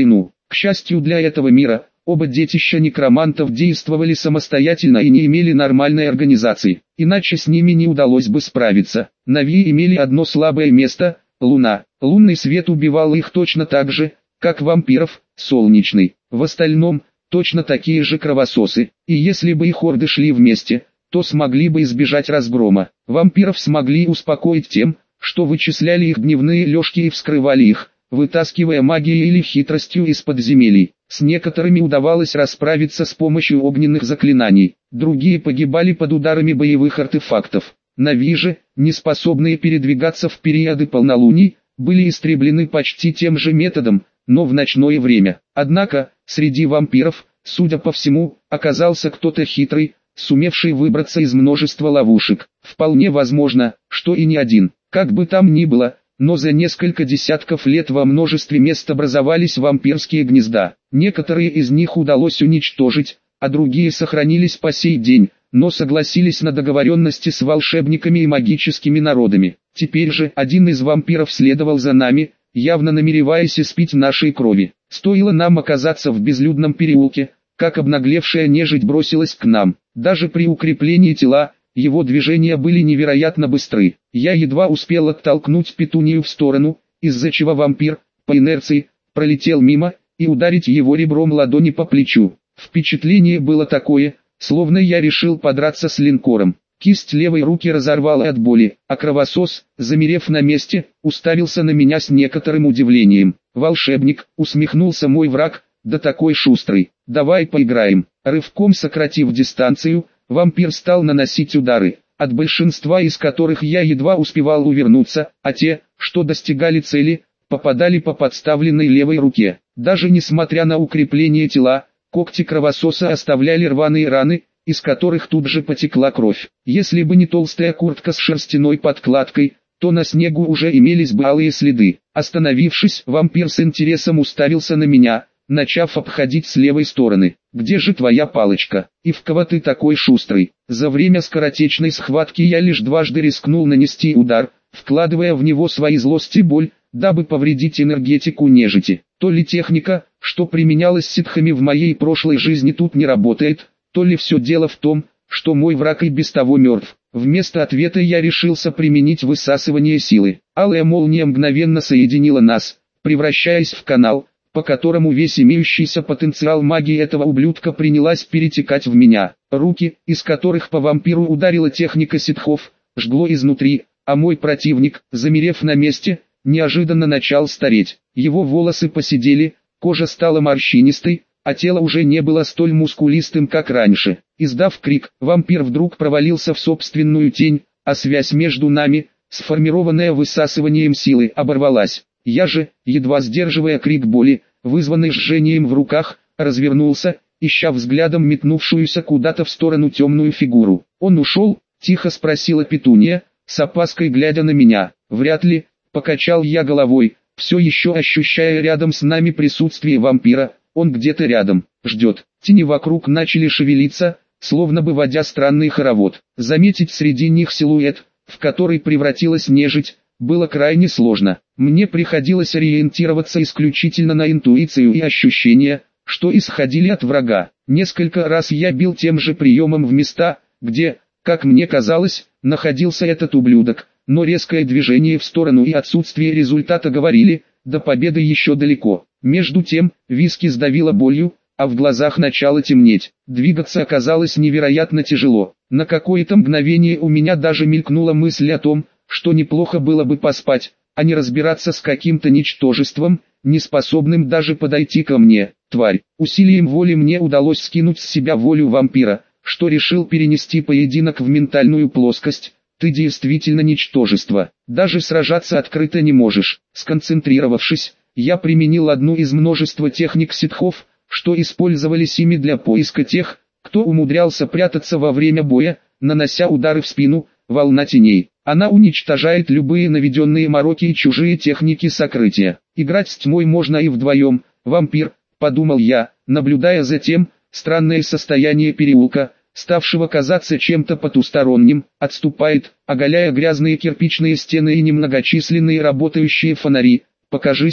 К счастью для этого мира, оба детища некромантов действовали самостоятельно и не имели нормальной организации, иначе с ними не удалось бы справиться. Нави имели одно слабое место – луна. Лунный свет убивал их точно так же, как вампиров, солнечный. В остальном, точно такие же кровососы, и если бы их орды шли вместе, то смогли бы избежать разгрома. Вампиров смогли успокоить тем, что вычисляли их дневные лёжки и вскрывали их, вытаскивая магией или хитростью из подземелий. С некоторыми удавалось расправиться с помощью огненных заклинаний, другие погибали под ударами боевых артефактов. Нави же, не способные передвигаться в периоды полнолуний, были истреблены почти тем же методом, но в ночное время. Однако, среди вампиров, судя по всему, оказался кто-то хитрый, сумевший выбраться из множества ловушек. Вполне возможно, что и не один. Как бы там ни было, но за несколько десятков лет во множестве мест образовались вампирские гнезда. Некоторые из них удалось уничтожить, а другие сохранились по сей день, но согласились на договоренности с волшебниками и магическими народами. Теперь же один из вампиров следовал за нами, явно намереваясь испить нашей крови. Стоило нам оказаться в безлюдном переулке, как обнаглевшая нежить бросилась к нам. Даже при укреплении тела, его движения были невероятно быстры. Я едва успел оттолкнуть Петунию в сторону, из-за чего вампир, по инерции, пролетел мимо, и ударить его ребром ладони по плечу. Впечатление было такое, словно я решил подраться с линкором. Кисть левой руки разорвала от боли, а кровосос, замерев на месте, уставился на меня с некоторым удивлением. «Волшебник», усмехнулся мой враг, да такой шустрый. «Давай поиграем». Рывком сократив дистанцию, вампир стал наносить удары, от большинства из которых я едва успевал увернуться, а те, что достигали цели, попадали по подставленной левой руке. Даже несмотря на укрепление тела, когти кровососа оставляли рваные раны, из которых тут же потекла кровь. Если бы не толстая куртка с шерстяной подкладкой, то на снегу уже имелись бы алые следы. Остановившись, вампир с интересом уставился на меня, начав обходить с левой стороны. «Где же твоя палочка? И в кого ты такой шустрый?» За время скоротечной схватки я лишь дважды рискнул нанести удар, вкладывая в него свои злость и боль, дабы повредить энергетику нежити. То ли техника, что применялась ситхами в моей прошлой жизни, тут не работает, то ли все дело в том, что мой враг и без того мертв. Вместо ответа я решился применить высасывание силы. Алая молния мгновенно соединила нас, превращаясь в канал, по которому весь имеющийся потенциал магии этого ублюдка принялась перетекать в меня. Руки, из которых по вампиру ударила техника ситхов, жгло изнутри, а мой противник, замерев на месте, неожиданно начал стареть. Его волосы поседели, кожа стала морщинистой, а тело уже не было столь мускулистым, как раньше. Издав крик, вампир вдруг провалился в собственную тень, а связь между нами, сформированная высасыванием силы, оборвалась. Я же, едва сдерживая крик боли, вызванный жжением в руках, развернулся, ища взглядом метнувшуюся куда-то в сторону темную фигуру. «Он ушел?» – тихо спросила Петуния, с опаской глядя на меня. «Вряд ли», – покачал я головой, все еще ощущая рядом с нами присутствие вампира. «Он где-то рядом, ждет». Тени вокруг начали шевелиться, словно бы водя странный хоровод. Заметить среди них силуэт, в который превратилась нежить, было крайне сложно. Мне приходилось ориентироваться исключительно на интуицию и ощущения, что исходили от врага. Несколько раз я бил тем же приемом в места, где, как мне казалось, находился этот ублюдок, но резкое движение в сторону и отсутствие результата говорили, до победы еще далеко. Между тем, виски сдавило болью, а в глазах начало темнеть. Двигаться оказалось невероятно тяжело. На какое-то мгновение у меня даже мелькнула мысль о том, что неплохо было бы поспать, а не разбираться с каким-то ничтожеством, не способным даже подойти ко мне. Тварь. Усилием воли мне удалось скинуть с себя волю вампира, что решил перенести поединок в ментальную плоскость. Ты действительно ничтожество. Даже сражаться открыто не можешь. Сконцентрировавшись, я применил одну из множества техник ситхов, что использовались ими для поиска тех, кто умудрялся прятаться во время боя, нанося удары в спину. Волна теней. Она уничтожает любые наведенные мороки и чужие техники сокрытия. Играть с тьмой можно и вдвоем. Вампир, подумал я, наблюдая за тем, странное состояние переулка, ставшего казаться чем-то потусторонним, отступает, оголяя грязные кирпичные стены и немногочисленные работающие фонари. Покажись,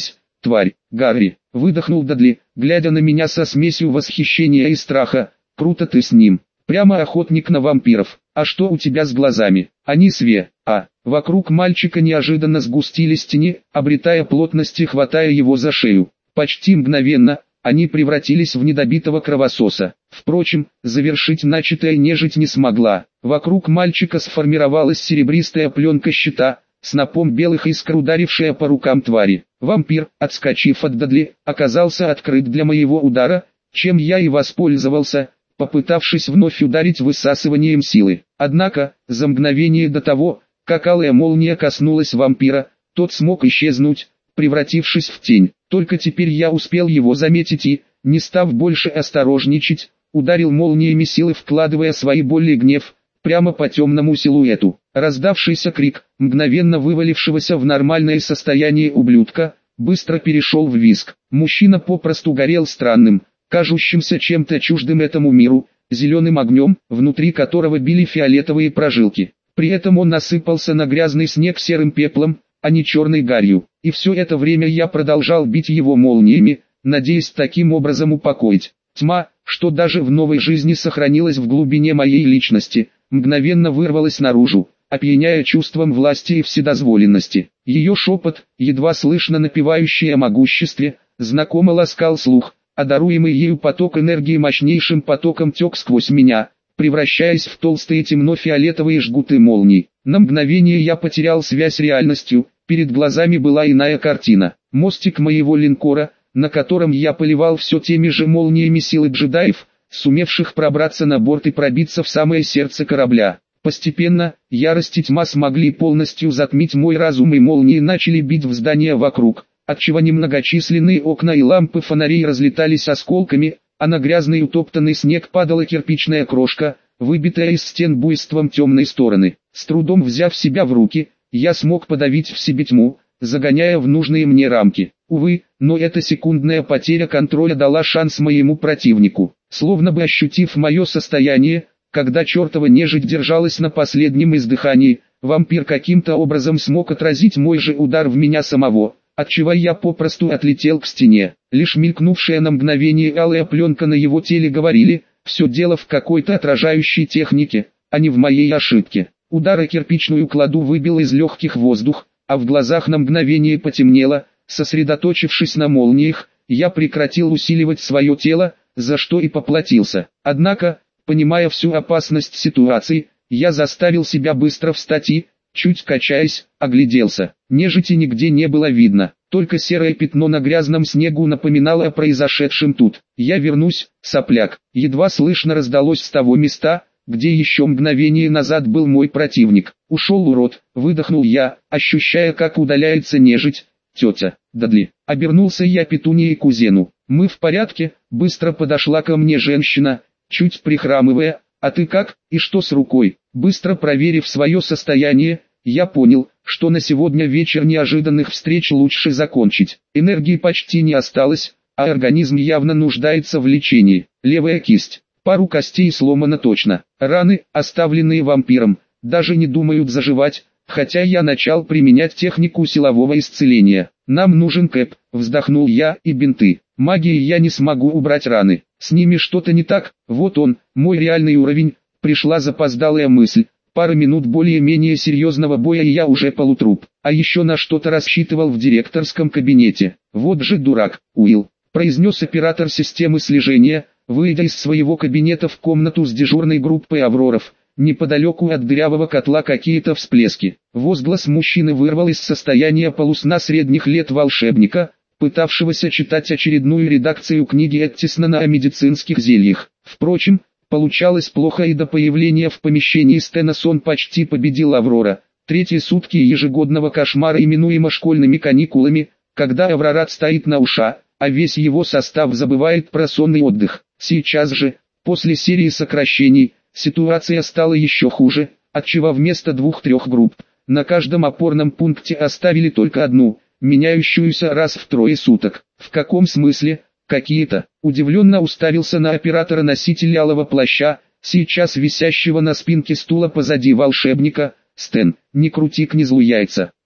тварь, Гарри!» — выдохнул Дадли, глядя на меня со смесью восхищения и страха. «Круто ты с ним. Прямо охотник на вампиров. А что у тебя с глазами? Они све...» А вокруг мальчика неожиданно сгустились тени, обретая плотность и хватая его за шею. Почти мгновенно они превратились в недобитого кровососа. Впрочем, завершить начатое нежить не смогла. Вокруг мальчика сформировалась серебристая пленка щита, снопом белых искр ударившая по рукам твари. Вампир, отскочив от Дадли, оказался открыт для моего удара, чем я и воспользовался, попытавшись вновь ударить высасыванием силы. Однако, за мгновение до того, как алая молния коснулась вампира, тот смог исчезнуть, превратившись в тень. Только теперь я успел его заметить и, не став больше осторожничать, ударил молниями силы, вкладывая свои боли и гнев прямо по темному силуэту. Раздавшийся крик, мгновенно вывалившегося в нормальное состояние ублюдка, быстро перешел в визг. Мужчина попросту горел странным, кажущимся чем-то чуждым этому миру, зеленым огнем, внутри которого били фиолетовые прожилки. При этом он насыпался на грязный снег серым пеплом, а не черной гарью. И все это время я продолжал бить его молниями, надеясь таким образом упокоить. Тьма, что даже в новой жизни сохранилась в глубине моей личности, мгновенно вырвалась наружу, опьяняя чувством власти и вседозволенности. Ее шепот, едва слышно напевающий о могуществе, знакомо ласкал слух, а даруемый ею поток энергии мощнейшим потоком тек сквозь меня, превращаясь в толстые темно-фиолетовые жгуты молний. На мгновение я потерял связь с реальностью, перед глазами была иная картина. Мостик моего линкора, на котором я поливал все теми же молниями силы джедаев, сумевших пробраться на борт и пробиться в самое сердце корабля. Постепенно, ярость и тьма смогли полностью затмить мой разум, и молнии начали бить в здания вокруг, отчего немногочисленные окна и лампы фонарей разлетались осколками, а на грязный утоптанный снег падала кирпичная крошка, выбитая из стен буйством темной стороны. С трудом взяв себя в руки, я смог подавить в себе тьму, загоняя в нужные мне рамки. Увы, но эта секундная потеря контроля дала шанс моему противнику. Словно бы ощутив мое состояние, когда чертова нежить держалась на последнем издыхании, вампир каким-то образом смог отразить мой же удар в меня самого, отчего я попросту отлетел к стене. Лишь мелькнувшая на мгновение алая пленка на его теле говорили, все дело в какой-то отражающей технике, а не в моей ошибке. Удар о кирпичную кладу выбил из легких воздух, а в глазах на мгновение потемнело. Сосредоточившись на молниях, я прекратил усиливать свое тело, за что и поплатился. Однако, понимая всю опасность ситуации, я заставил себя быстро встать и, чуть качаясь, огляделся. Нежити нигде не было видно, только серое пятно на грязном снегу напоминало о произошедшем тут. «Я вернусь, сопляк», едва слышно раздалось с того места, где еще мгновение назад был мой противник. «Ушел, урод», выдохнул я, ощущая, как удаляется нежить. «Тетя, Дадли», обернулся я Петунье и кузену. «Мы в порядке?» Быстро подошла ко мне женщина, чуть прихрамывая. «А ты как, и что с рукой?» Быстро проверив свое состояние, я понял, что на сегодня вечер неожиданных встреч лучше закончить. Энергии почти не осталось, а организм явно нуждается в лечении. Левая кисть, пару костей сломана точно. Раны, оставленные вампиром, даже не думают заживать, хотя я начал применять технику силового исцеления. «Нам нужен кэп», вздохнул я, «и бинты. Магией я не смогу убрать раны. С ними что-то не так, вот он, мой реальный уровень». Пришла запоздалая мысль. Пара минут более-менее серьезного боя и я уже полутруп. А еще на что-то рассчитывал в директорском кабинете. «Вот же дурак, Уилл», произнес оператор системы слежения, выйдя из своего кабинета в комнату с дежурной группой авроров. Неподалеку от дырявого котла какие-то всплески. Возглас мужчины вырвал из состояния полусна средних лет волшебника, пытавшегося читать очередную редакцию книги Эттиснона о медицинских зельях. Впрочем, получалось плохо, и до появления в помещении Стена сон почти победил Аврора. Третьи сутки ежегодного кошмара, именуемо школьными каникулами, когда Аврорат стоит на уша, а весь его состав забывает про сон и отдых. Сейчас же, после серии сокращений, ситуация стала еще хуже, отчего вместо двух-трех групп, на каждом опорном пункте оставили только одну, меняющуюся раз в трое суток. В каком смысле? Какие-то? Удивленно уставился на оператора носителя алого плаща, сейчас висящего на спинке стула позади волшебника. «Стэн, не крути князлу яйца.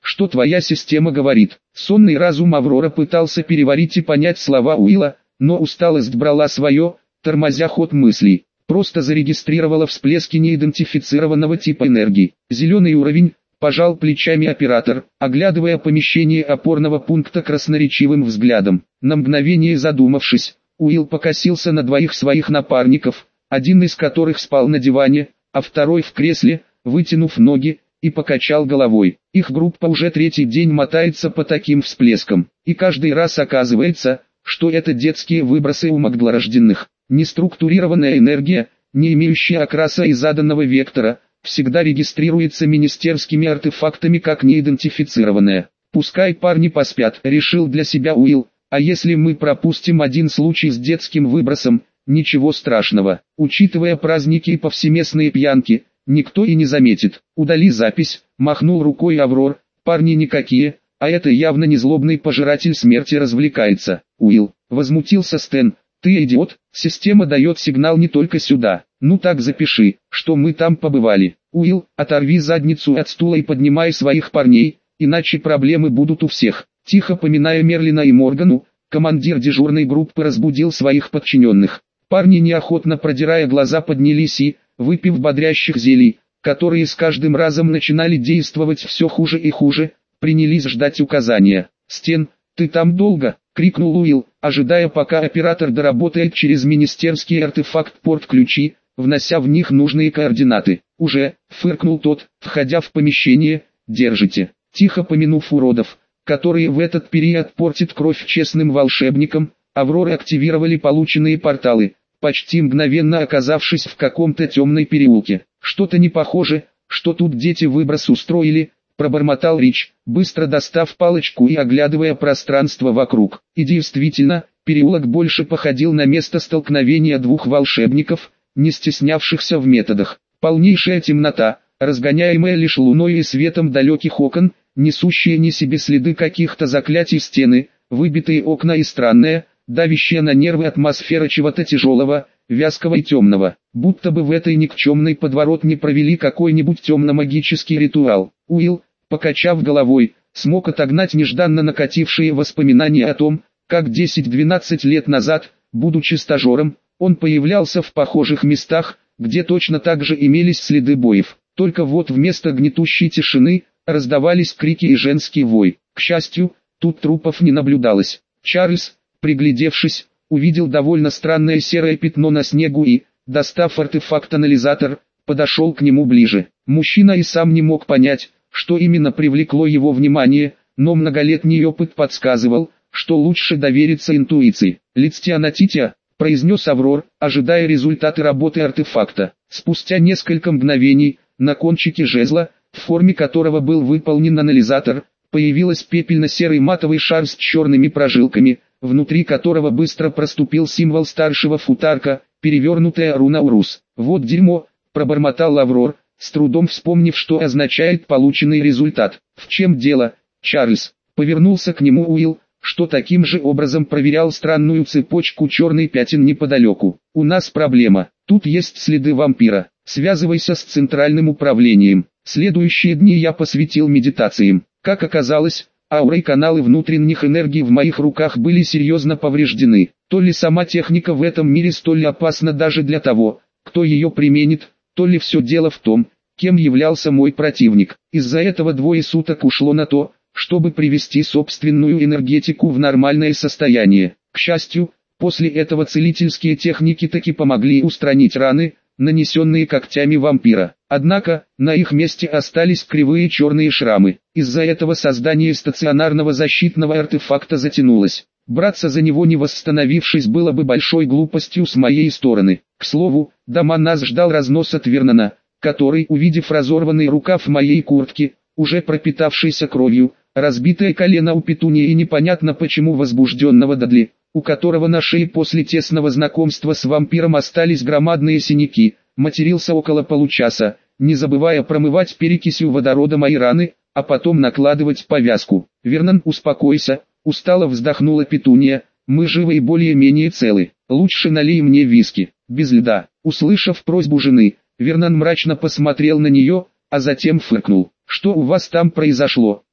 что твоя система говорит. Сонный разум Аврора пытался переварить и понять слова Уилла, но усталость брала свое, тормозя ход мыслей. Просто зарегистрировала всплески неидентифицированного типа энергии. Зеленый уровень, пожал плечами оператор, оглядывая помещение опорного пункта красноречивым взглядом. На мгновение задумавшись, Уилл покосился на двоих своих напарников, один из которых спал на диване, а второй в кресле, вытянув ноги, и покачал головой. Их группа уже третий день мотается по таким всплескам, и каждый раз оказывается, что это детские выбросы у магдалорожденных. Неструктурированная энергия, не имеющая окраса и заданного вектора, всегда регистрируется министерскими артефактами как неидентифицированная. Пускай парни поспят, решил для себя Уилл, а если мы пропустим один случай с детским выбросом, ничего страшного. Учитывая праздники и повсеместные пьянки, никто и не заметит. Удали запись, махнул рукой Аврор, парни никакие, а это явно не злобный пожиратель смерти развлекается. Уилл, возмутился Стэн, ты идиот, система дает сигнал не только сюда. Ну так запиши, что мы там побывали. Уилл, оторви задницу от стула и поднимай своих парней, иначе проблемы будут у всех. Тихо поминая Мерлина и Моргану, командир дежурной группы разбудил своих подчиненных. Парни неохотно продирая глаза поднялись и, выпив бодрящих зелий, которые с каждым разом начинали действовать все хуже и хуже, принялись ждать указания. «Стен, ты там долго?» — крикнул Уилл, ожидая пока оператор доработает через министерский артефакт-порт ключи, внося в них нужные координаты. «Уже», — фыркнул тот, входя в помещение, «держите». Тихо помянув уродов, которые в этот период портят кровь честным волшебникам, Авроры активировали полученные порталы, почти мгновенно оказавшись в каком-то темной переулке. «Что-то не похоже, что тут дети выброс устроили», — пробормотал Рич, быстро достав палочку и оглядывая пространство вокруг. И действительно, переулок больше походил на место столкновения двух волшебников, не стеснявшихся в методах. Полнейшая темнота, разгоняемая лишь луной и светом далеких окон, несущие не себе следы каких-то заклятий стены, выбитые окна и странная, давящая на нервы атмосфера чего-то тяжелого, вязкого и темного. Будто бы в этой никчемной подворотне провели какой-нибудь темно-магический ритуал. Уилл, покачав головой, смог отогнать нежданно накатившие воспоминания о том, как десять-двенадцать лет назад, будучи стажером, он появлялся в похожих местах, где точно так же имелись следы боев. Только вот вместо гнетущей тишины, раздавались крики и женский вой. К счастью, тут трупов не наблюдалось. Чарльз, приглядевшись, увидел довольно странное серое пятно на снегу и, достав артефакт-анализатор, подошел к нему ближе. Мужчина и сам не мог понять, что именно привлекло его внимание, но многолетний опыт подсказывал, что лучше довериться интуиции. «Литстианатития», — произнес Аврор, ожидая результаты работы артефакта. Спустя несколько мгновений, на кончике жезла, в форме которого был выполнен анализатор, появился пепельно-серый матовый шар с черными прожилками, внутри которого быстро проступил символ старшего футарка, перевернутая руна Урус. «Вот дерьмо», — пробормотал Аврор, с трудом вспомнив, что означает полученный результат. «В чем дело, Чарльз?» — повернулся к нему Уилл, что таким же образом проверял странную цепочку черных пятен неподалеку. «У нас проблема. Тут есть следы вампира. Связывайся с центральным управлением». Следующие дни я посвятил медитациям. Как оказалось, ауры и каналы внутренних энергий в моих руках были серьезно повреждены. То ли сама техника в этом мире столь опасна даже для того, кто ее применит, то ли все дело в том, кем являлся мой противник. Из-за этого двое суток ушло на то, чтобы привести собственную энергетику в нормальное состояние. К счастью, после этого целительские техники таки помогли устранить раны, нанесенные когтями вампира. Однако, на их месте остались кривые черные шрамы. Из-за этого создание стационарного защитного артефакта затянулось. Браться за него не восстановившись было бы большой глупостью с моей стороны. К слову, дома нас ждал разнос от Вернона, который, увидев разорванный рукав моей куртки, уже пропитавшийся кровью, разбитое колено у Петунии и непонятно почему возбужденного Дадли, у которого на шее после тесного знакомства с вампиром остались громадные синяки, матерился около получаса, не забывая промывать перекисью водорода мои раны, а потом накладывать повязку. «Вернон, успокойся», — устало вздохнула Петуния, «мы живы и более-менее целы. Лучше налей мне виски, без льда». Услышав просьбу жены, Вернон мрачно посмотрел на нее, а затем фыркнул. «Что у вас там произошло?»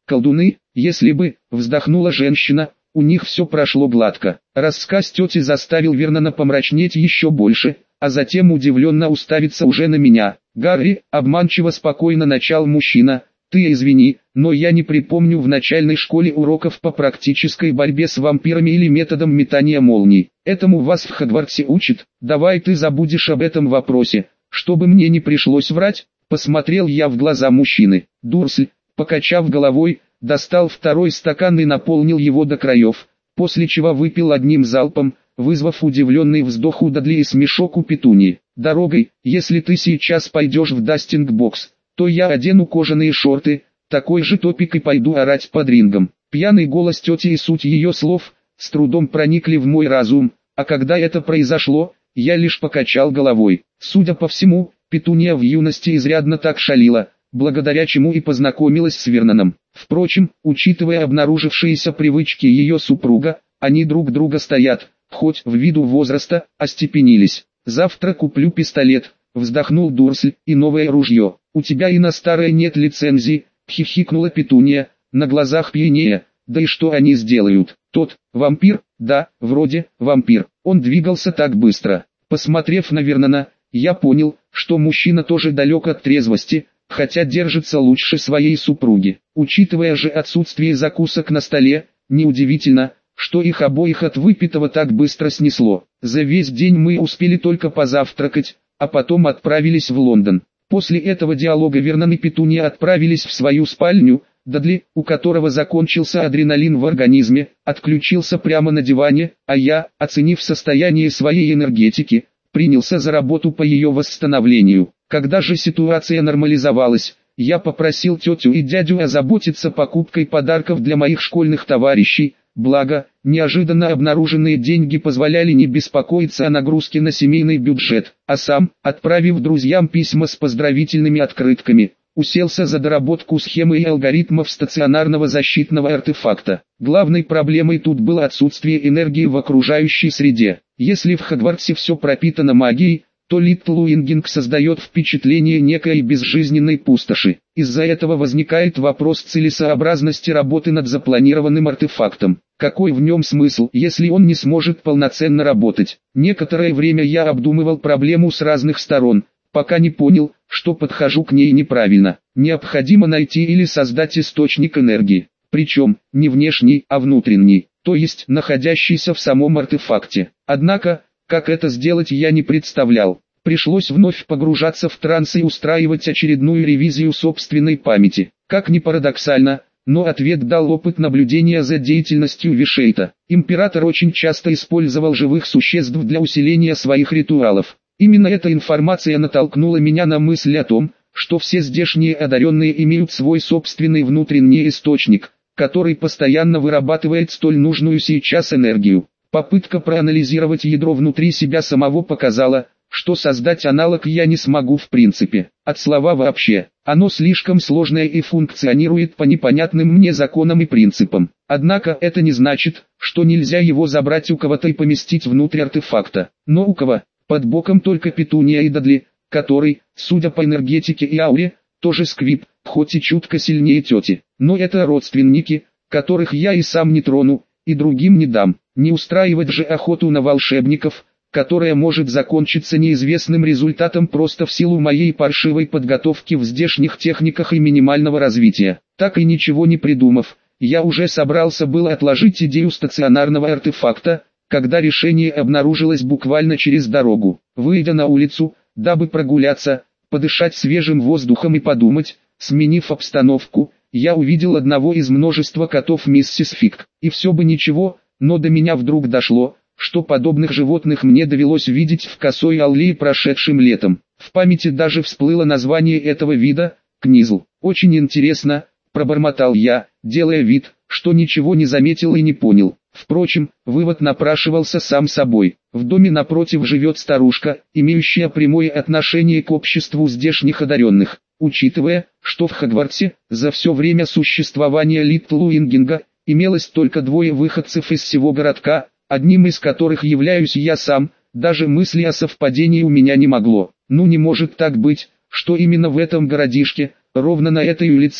колдуны, если бы, вздохнула женщина, у них все прошло гладко. Рассказ тети заставил Вернона помрачнеть еще больше, а затем удивленно уставиться уже на меня. «Гарри», — обманчиво спокойно начал мужчина, — «ты извини, но я не припомню в начальной школе уроков по практической борьбе с вампирами или методом метания молний. Этому вас в Хогвартсе учат. Давай ты забудешь об этом вопросе, чтобы мне не пришлось врать». Посмотрел я в глаза мужчины. Дурсль, покачав головой, достал второй стакан и наполнил его до краев, после чего выпил одним залпом, вызвав удивленный вздох у Дадли и смешок у Петуньи. «Дорогой, если ты сейчас пойдешь в дастинг-бокс, то я одену кожаные шорты, такой же топик и пойду орать под рингом». Пьяный голос тети и суть ее слов с трудом проникли в мой разум, а когда это произошло, я лишь покачал головой. Судя по всему, Петунья в юности изрядно так шалила, благодаря чему и познакомилась с Верноном. Впрочем, учитывая обнаружившиеся привычки ее супруга, они друг друга стоят, хоть ввиду возраста, остепенились. «Завтра куплю пистолет», — вздохнул Дурсль, — «и новое ружье. У тебя и на старое нет лицензии», — хихикнула Петунья, на глазах пьянее. «Да и что они сделают? Тот, вампир?» «Да, вроде, вампир». Он двигался так быстро. Посмотрев на Вернона, я понял, что мужчина тоже далек от трезвости, хотя держится лучше своей супруги. Учитывая же отсутствие закусок на столе, неудивительно, что их обоих от выпитого так быстро снесло. За весь день мы успели только позавтракать, а потом отправились в Лондон. После этого диалога Вернон и Петунья отправились в свою спальню. Дадли, у которого закончился адреналин в организме, отключился прямо на диване, а я, оценив состояние своей энергетики, принялся за работу по ее восстановлению. Когда же ситуация нормализовалась, я попросил тетю и дядю озаботиться покупкой подарков для моих школьных товарищей, благо, неожиданно обнаруженные деньги позволяли не беспокоиться о нагрузке на семейный бюджет, а сам, отправив друзьям письма с поздравительными открытками, уселся за доработку схемы и алгоритмов стационарного защитного артефакта. Главной проблемой тут было отсутствие энергии в окружающей среде. Если в Хогвартсе все пропитано магией, то Литл Уингинг создает впечатление некой безжизненной пустоши. Из-за этого возникает вопрос целесообразности работы над запланированным артефактом. Какой в нем смысл, если он не сможет полноценно работать? Некоторое время я обдумывал проблему с разных сторон, пока не понял, что подхожу к ней неправильно. Необходимо найти или создать источник энергии, причем не внешний, а внутренний, то есть находящийся в самом артефакте. Однако, как это сделать, я не представлял. Пришлось вновь погружаться в транс и устраивать очередную ревизию собственной памяти. Как ни парадоксально, но ответ дал опыт наблюдения за деятельностью Вишейта. Император очень часто использовал живых существ для усиления своих ритуалов. Именно эта информация натолкнула меня на мысль о том, что все здешние одаренные имеют свой собственный внутренний источник, который постоянно вырабатывает столь нужную сейчас энергию. Попытка проанализировать ядро внутри себя самого показала, что создать аналог я не смогу в принципе. От слова вообще, оно слишком сложное и функционирует по непонятным мне законам и принципам. Однако это не значит, что нельзя его забрать у кого-то и поместить внутрь артефакта. Но у кого? Под боком только Петунья и Дадли, который, судя по энергетике и ауре, тоже сквиб, хоть и чутко сильнее тети. Но это родственники, которых я и сам не трону, и другим не дам. Не устраивать же охоту на волшебников, которая может закончиться неизвестным результатом просто в силу моей паршивой подготовки в здешних техниках и минимального развития. Так и ничего не придумав, я уже собрался было отложить идею стационарного артефакта, когда решение обнаружилось буквально через дорогу. Выйдя на улицу, дабы прогуляться, подышать свежим воздухом и подумать, сменив обстановку, я увидел одного из множества котов миссис Фиг. И все бы ничего, но до меня вдруг дошло, что подобных животных мне довелось видеть в Косой Аллее прошедшим летом. В памяти даже всплыло название этого вида – книзл. «Очень интересно», – пробормотал я, делая вид, что ничего не заметил и не понял. Впрочем, вывод напрашивался сам собой. В доме напротив живет старушка, имеющая прямое отношение к обществу здешних одаренных. Учитывая, что в Хогвартсе, за все время существования Литл Уингинга, имелось только двое выходцев из всего городка, одним из которых являюсь я сам, даже мысли о совпадении у меня не могло. Ну не может так быть, что именно в этом городишке, ровно на этой улице,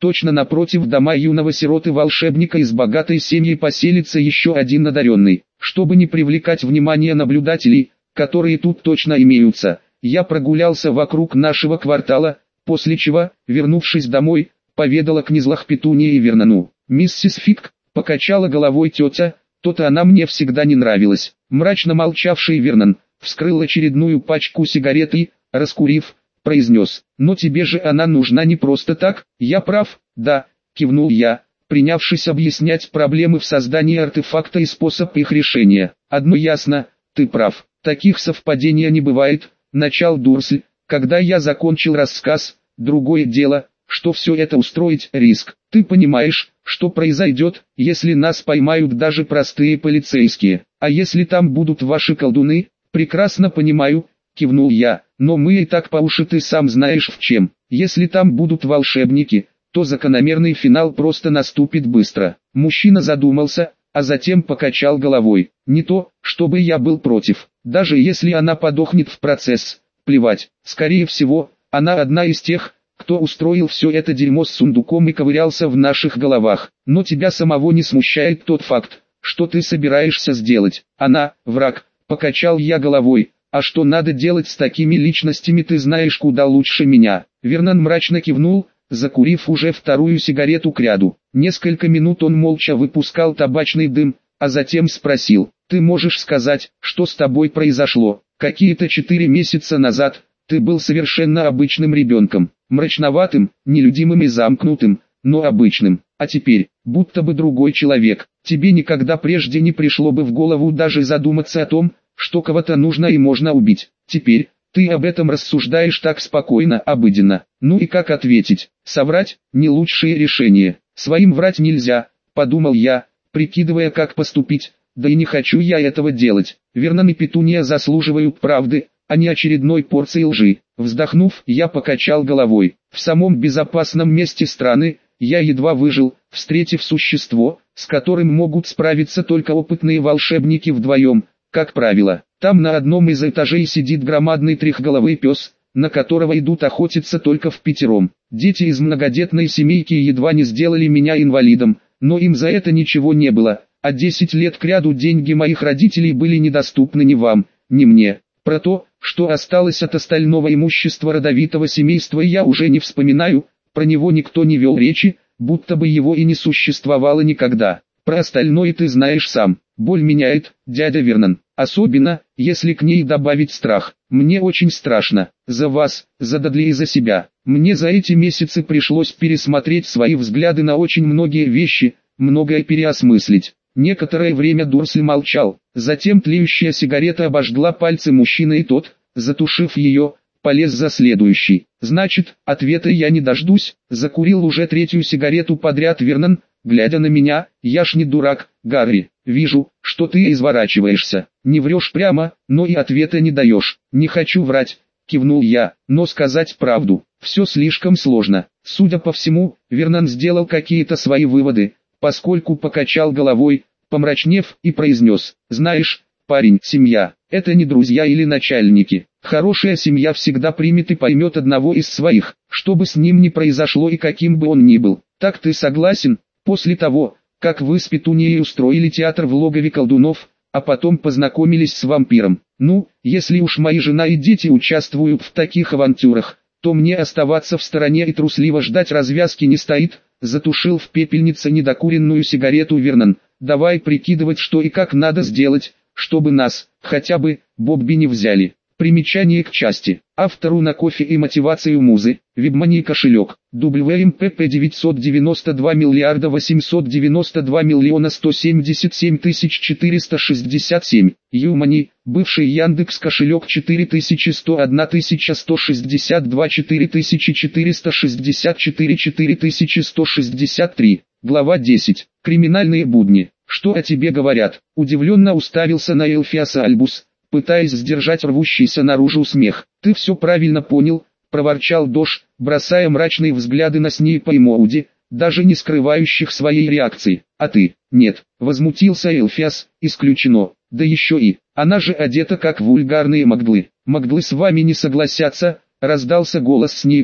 точно напротив дома юного сироты-волшебника из богатой семьи поселится еще один одаренный. Чтобы не привлекать внимание наблюдателей, которые тут точно имеются, я прогулялся вокруг нашего квартала, после чего, вернувшись домой, поведала князлах Петунии и Вернону. Миссис Фитк, покачала головой тетя, то-то она мне всегда не нравилась. Мрачно молчавший Вернон вскрыл очередную пачку сигарет и, раскурив, произнес: «Но тебе же она нужна не просто так, я прав?» «Да», кивнул я, принявшись объяснять проблемы в создании артефакта и способ их решения. «Одно ясно, ты прав, таких совпадений не бывает», начал Дурсль, когда я закончил рассказ. «Другое дело, что все это устроить риск. Ты понимаешь, что произойдет, если нас поймают даже простые полицейские, а если там будут ваши колдуны?» «Прекрасно понимаю», кивнул я, «но мы и так по уши ты сам знаешь в чем. Если там будут волшебники, то закономерный финал просто наступит быстро». Мужчина задумался, а затем покачал головой. «Не то, чтобы я был против, даже если она подохнет в процесс, плевать, скорее всего, она одна из тех, кто устроил все это дерьмо с сундуком и ковырялся в наших головах. Но тебя самого не смущает тот факт, что ты собираешься сделать. Она, враг», покачал я головой. «А что надо делать с такими личностями, ты знаешь куда лучше меня». Вернон мрачно кивнул, закурив уже вторую сигарету кряду. Несколько минут он молча выпускал табачный дым, а затем спросил: «Ты можешь сказать, что с тобой произошло? Какие-то четыре месяца назад ты был совершенно обычным ребенком, мрачноватым, нелюдимым и замкнутым, но обычным, а теперь, будто бы другой человек. Тебе никогда прежде не пришло бы в голову даже задуматься о том, что кого-то нужно и можно убить. Теперь, ты об этом рассуждаешь так спокойно, обыденно. Ну и как ответить? Соврать – не лучшее решение. Своим врать нельзя», подумал я, прикидывая, как поступить, да и не хочу я этого делать. Вернон и Петуния заслуживают правды, а не очередной порции лжи. Вздохнув, я покачал головой. В самом безопасном месте страны я едва выжил, встретив существо, с которым могут справиться только опытные волшебники вдвоем. Как правило, там на одном из этажей сидит громадный трехголовый пес, на которого идут охотиться только впятером. Дети из многодетной семейки едва не сделали меня инвалидом, но им за это ничего не было, а десять лет кряду деньги моих родителей были недоступны ни вам, ни мне. Про то, что осталось от остального имущества родовитого семейства, я уже не вспоминаю, про него никто не вел речи, будто бы его и не существовало никогда. Про остальное ты знаешь сам. Боль меняет, дядя Вернон, особенно, если к ней добавить страх. Мне очень страшно, за вас, за Дадли и за себя. Мне за эти месяцы пришлось пересмотреть свои взгляды на очень многие вещи, многое переосмыслить. Некоторое время Дурсль молчал, затем тлеющая сигарета обожгла пальцы мужчины, и тот, затушив ее, полез за следующей. «Значит, ответа я не дождусь», закурил уже третью сигарету подряд Вернон, глядя на меня. «Я ж не дурак, Гарри, вижу, что ты изворачиваешься, не врешь прямо, но и ответа не даешь». «Не хочу врать», кивнул я, «но сказать правду, все слишком сложно». Судя по всему, Вернон сделал какие-то свои выводы, поскольку покачал головой, помрачнев, и произнес: «Знаешь, парень, семья – это не друзья или начальники. Хорошая семья всегда примет и поймет одного из своих, что бы с ним ни произошло и каким бы он ни был. Так ты согласен?» После того, как вы с Петунией устроили театр в логове колдунов, а потом познакомились с вампиром. Ну, если уж мои жена и дети участвуют в таких авантюрах, то мне оставаться в стороне и трусливо ждать развязки не стоит. Затушил в пепельнице недокуренную сигарету Вернон. «Давай прикидывать, что и как надо сделать, чтобы нас, хотя бы, Бобби не взяли». Примечание к части. Автору на кофе и мотивацию музы. Вебмани кошелек. дабл ю эм пи пи девятьсот девяносто два миллиарда восемьсот девяносто два миллиона сто семьдесят семь тысяч четыреста шестьдесят семь. Юмани. Бывший Яндекс кошелек четыре тысячи сто одна тысяча сто шестьдесят два четыре тысячи четыреста шестьдесят четыре четыре тысячи сто шестьдесят три. Глава десять. Криминальные будни. «Что о тебе говорят?» Удивленно уставился на Элфиаса Альбус, пытаясь сдержать рвущийся наружу смех. «Ты все правильно понял», — проворчал Дош, бросая мрачные взгляды на Снейпа и Моуди, даже не скрывающих своей реакции. «А ты?» «Нет», — возмутился Элфиас, — «исключено. Да еще и, она же одета как вульгарные маглы». «Маглы с вами не согласятся», — раздался голос Снейпа,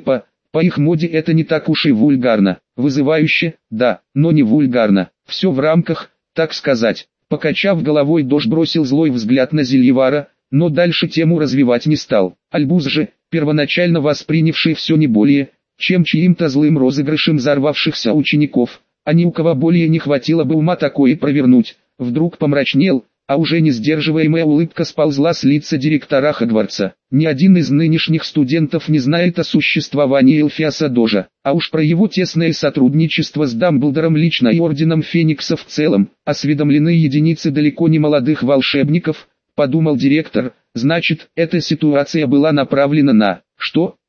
По их моде это не так уж и вульгарно. Вызывающе, да, но не вульгарно. Все в рамках, так сказать. Покачав головой, Дож бросил злой взгляд на Зельевара, но дальше тему развивать не стал. Альбус же, первоначально воспринявший все не более, чем чьим-то злым розыгрышем взорвавшихся учеников, а ни у кого более не хватило бы ума такое провернуть, вдруг помрачнел, а уже не сдерживаемая улыбка сползла с лица директора Хогвартса. Ни один из нынешних студентов не знает о существовании Элфиаса Дожа, а уж про его тесное сотрудничество с Дамблдором лично и Орденом Феникса в целом, осведомлены единицы далеко не молодых волшебников, подумал директор. Значит, эта ситуация была направлена на... Что?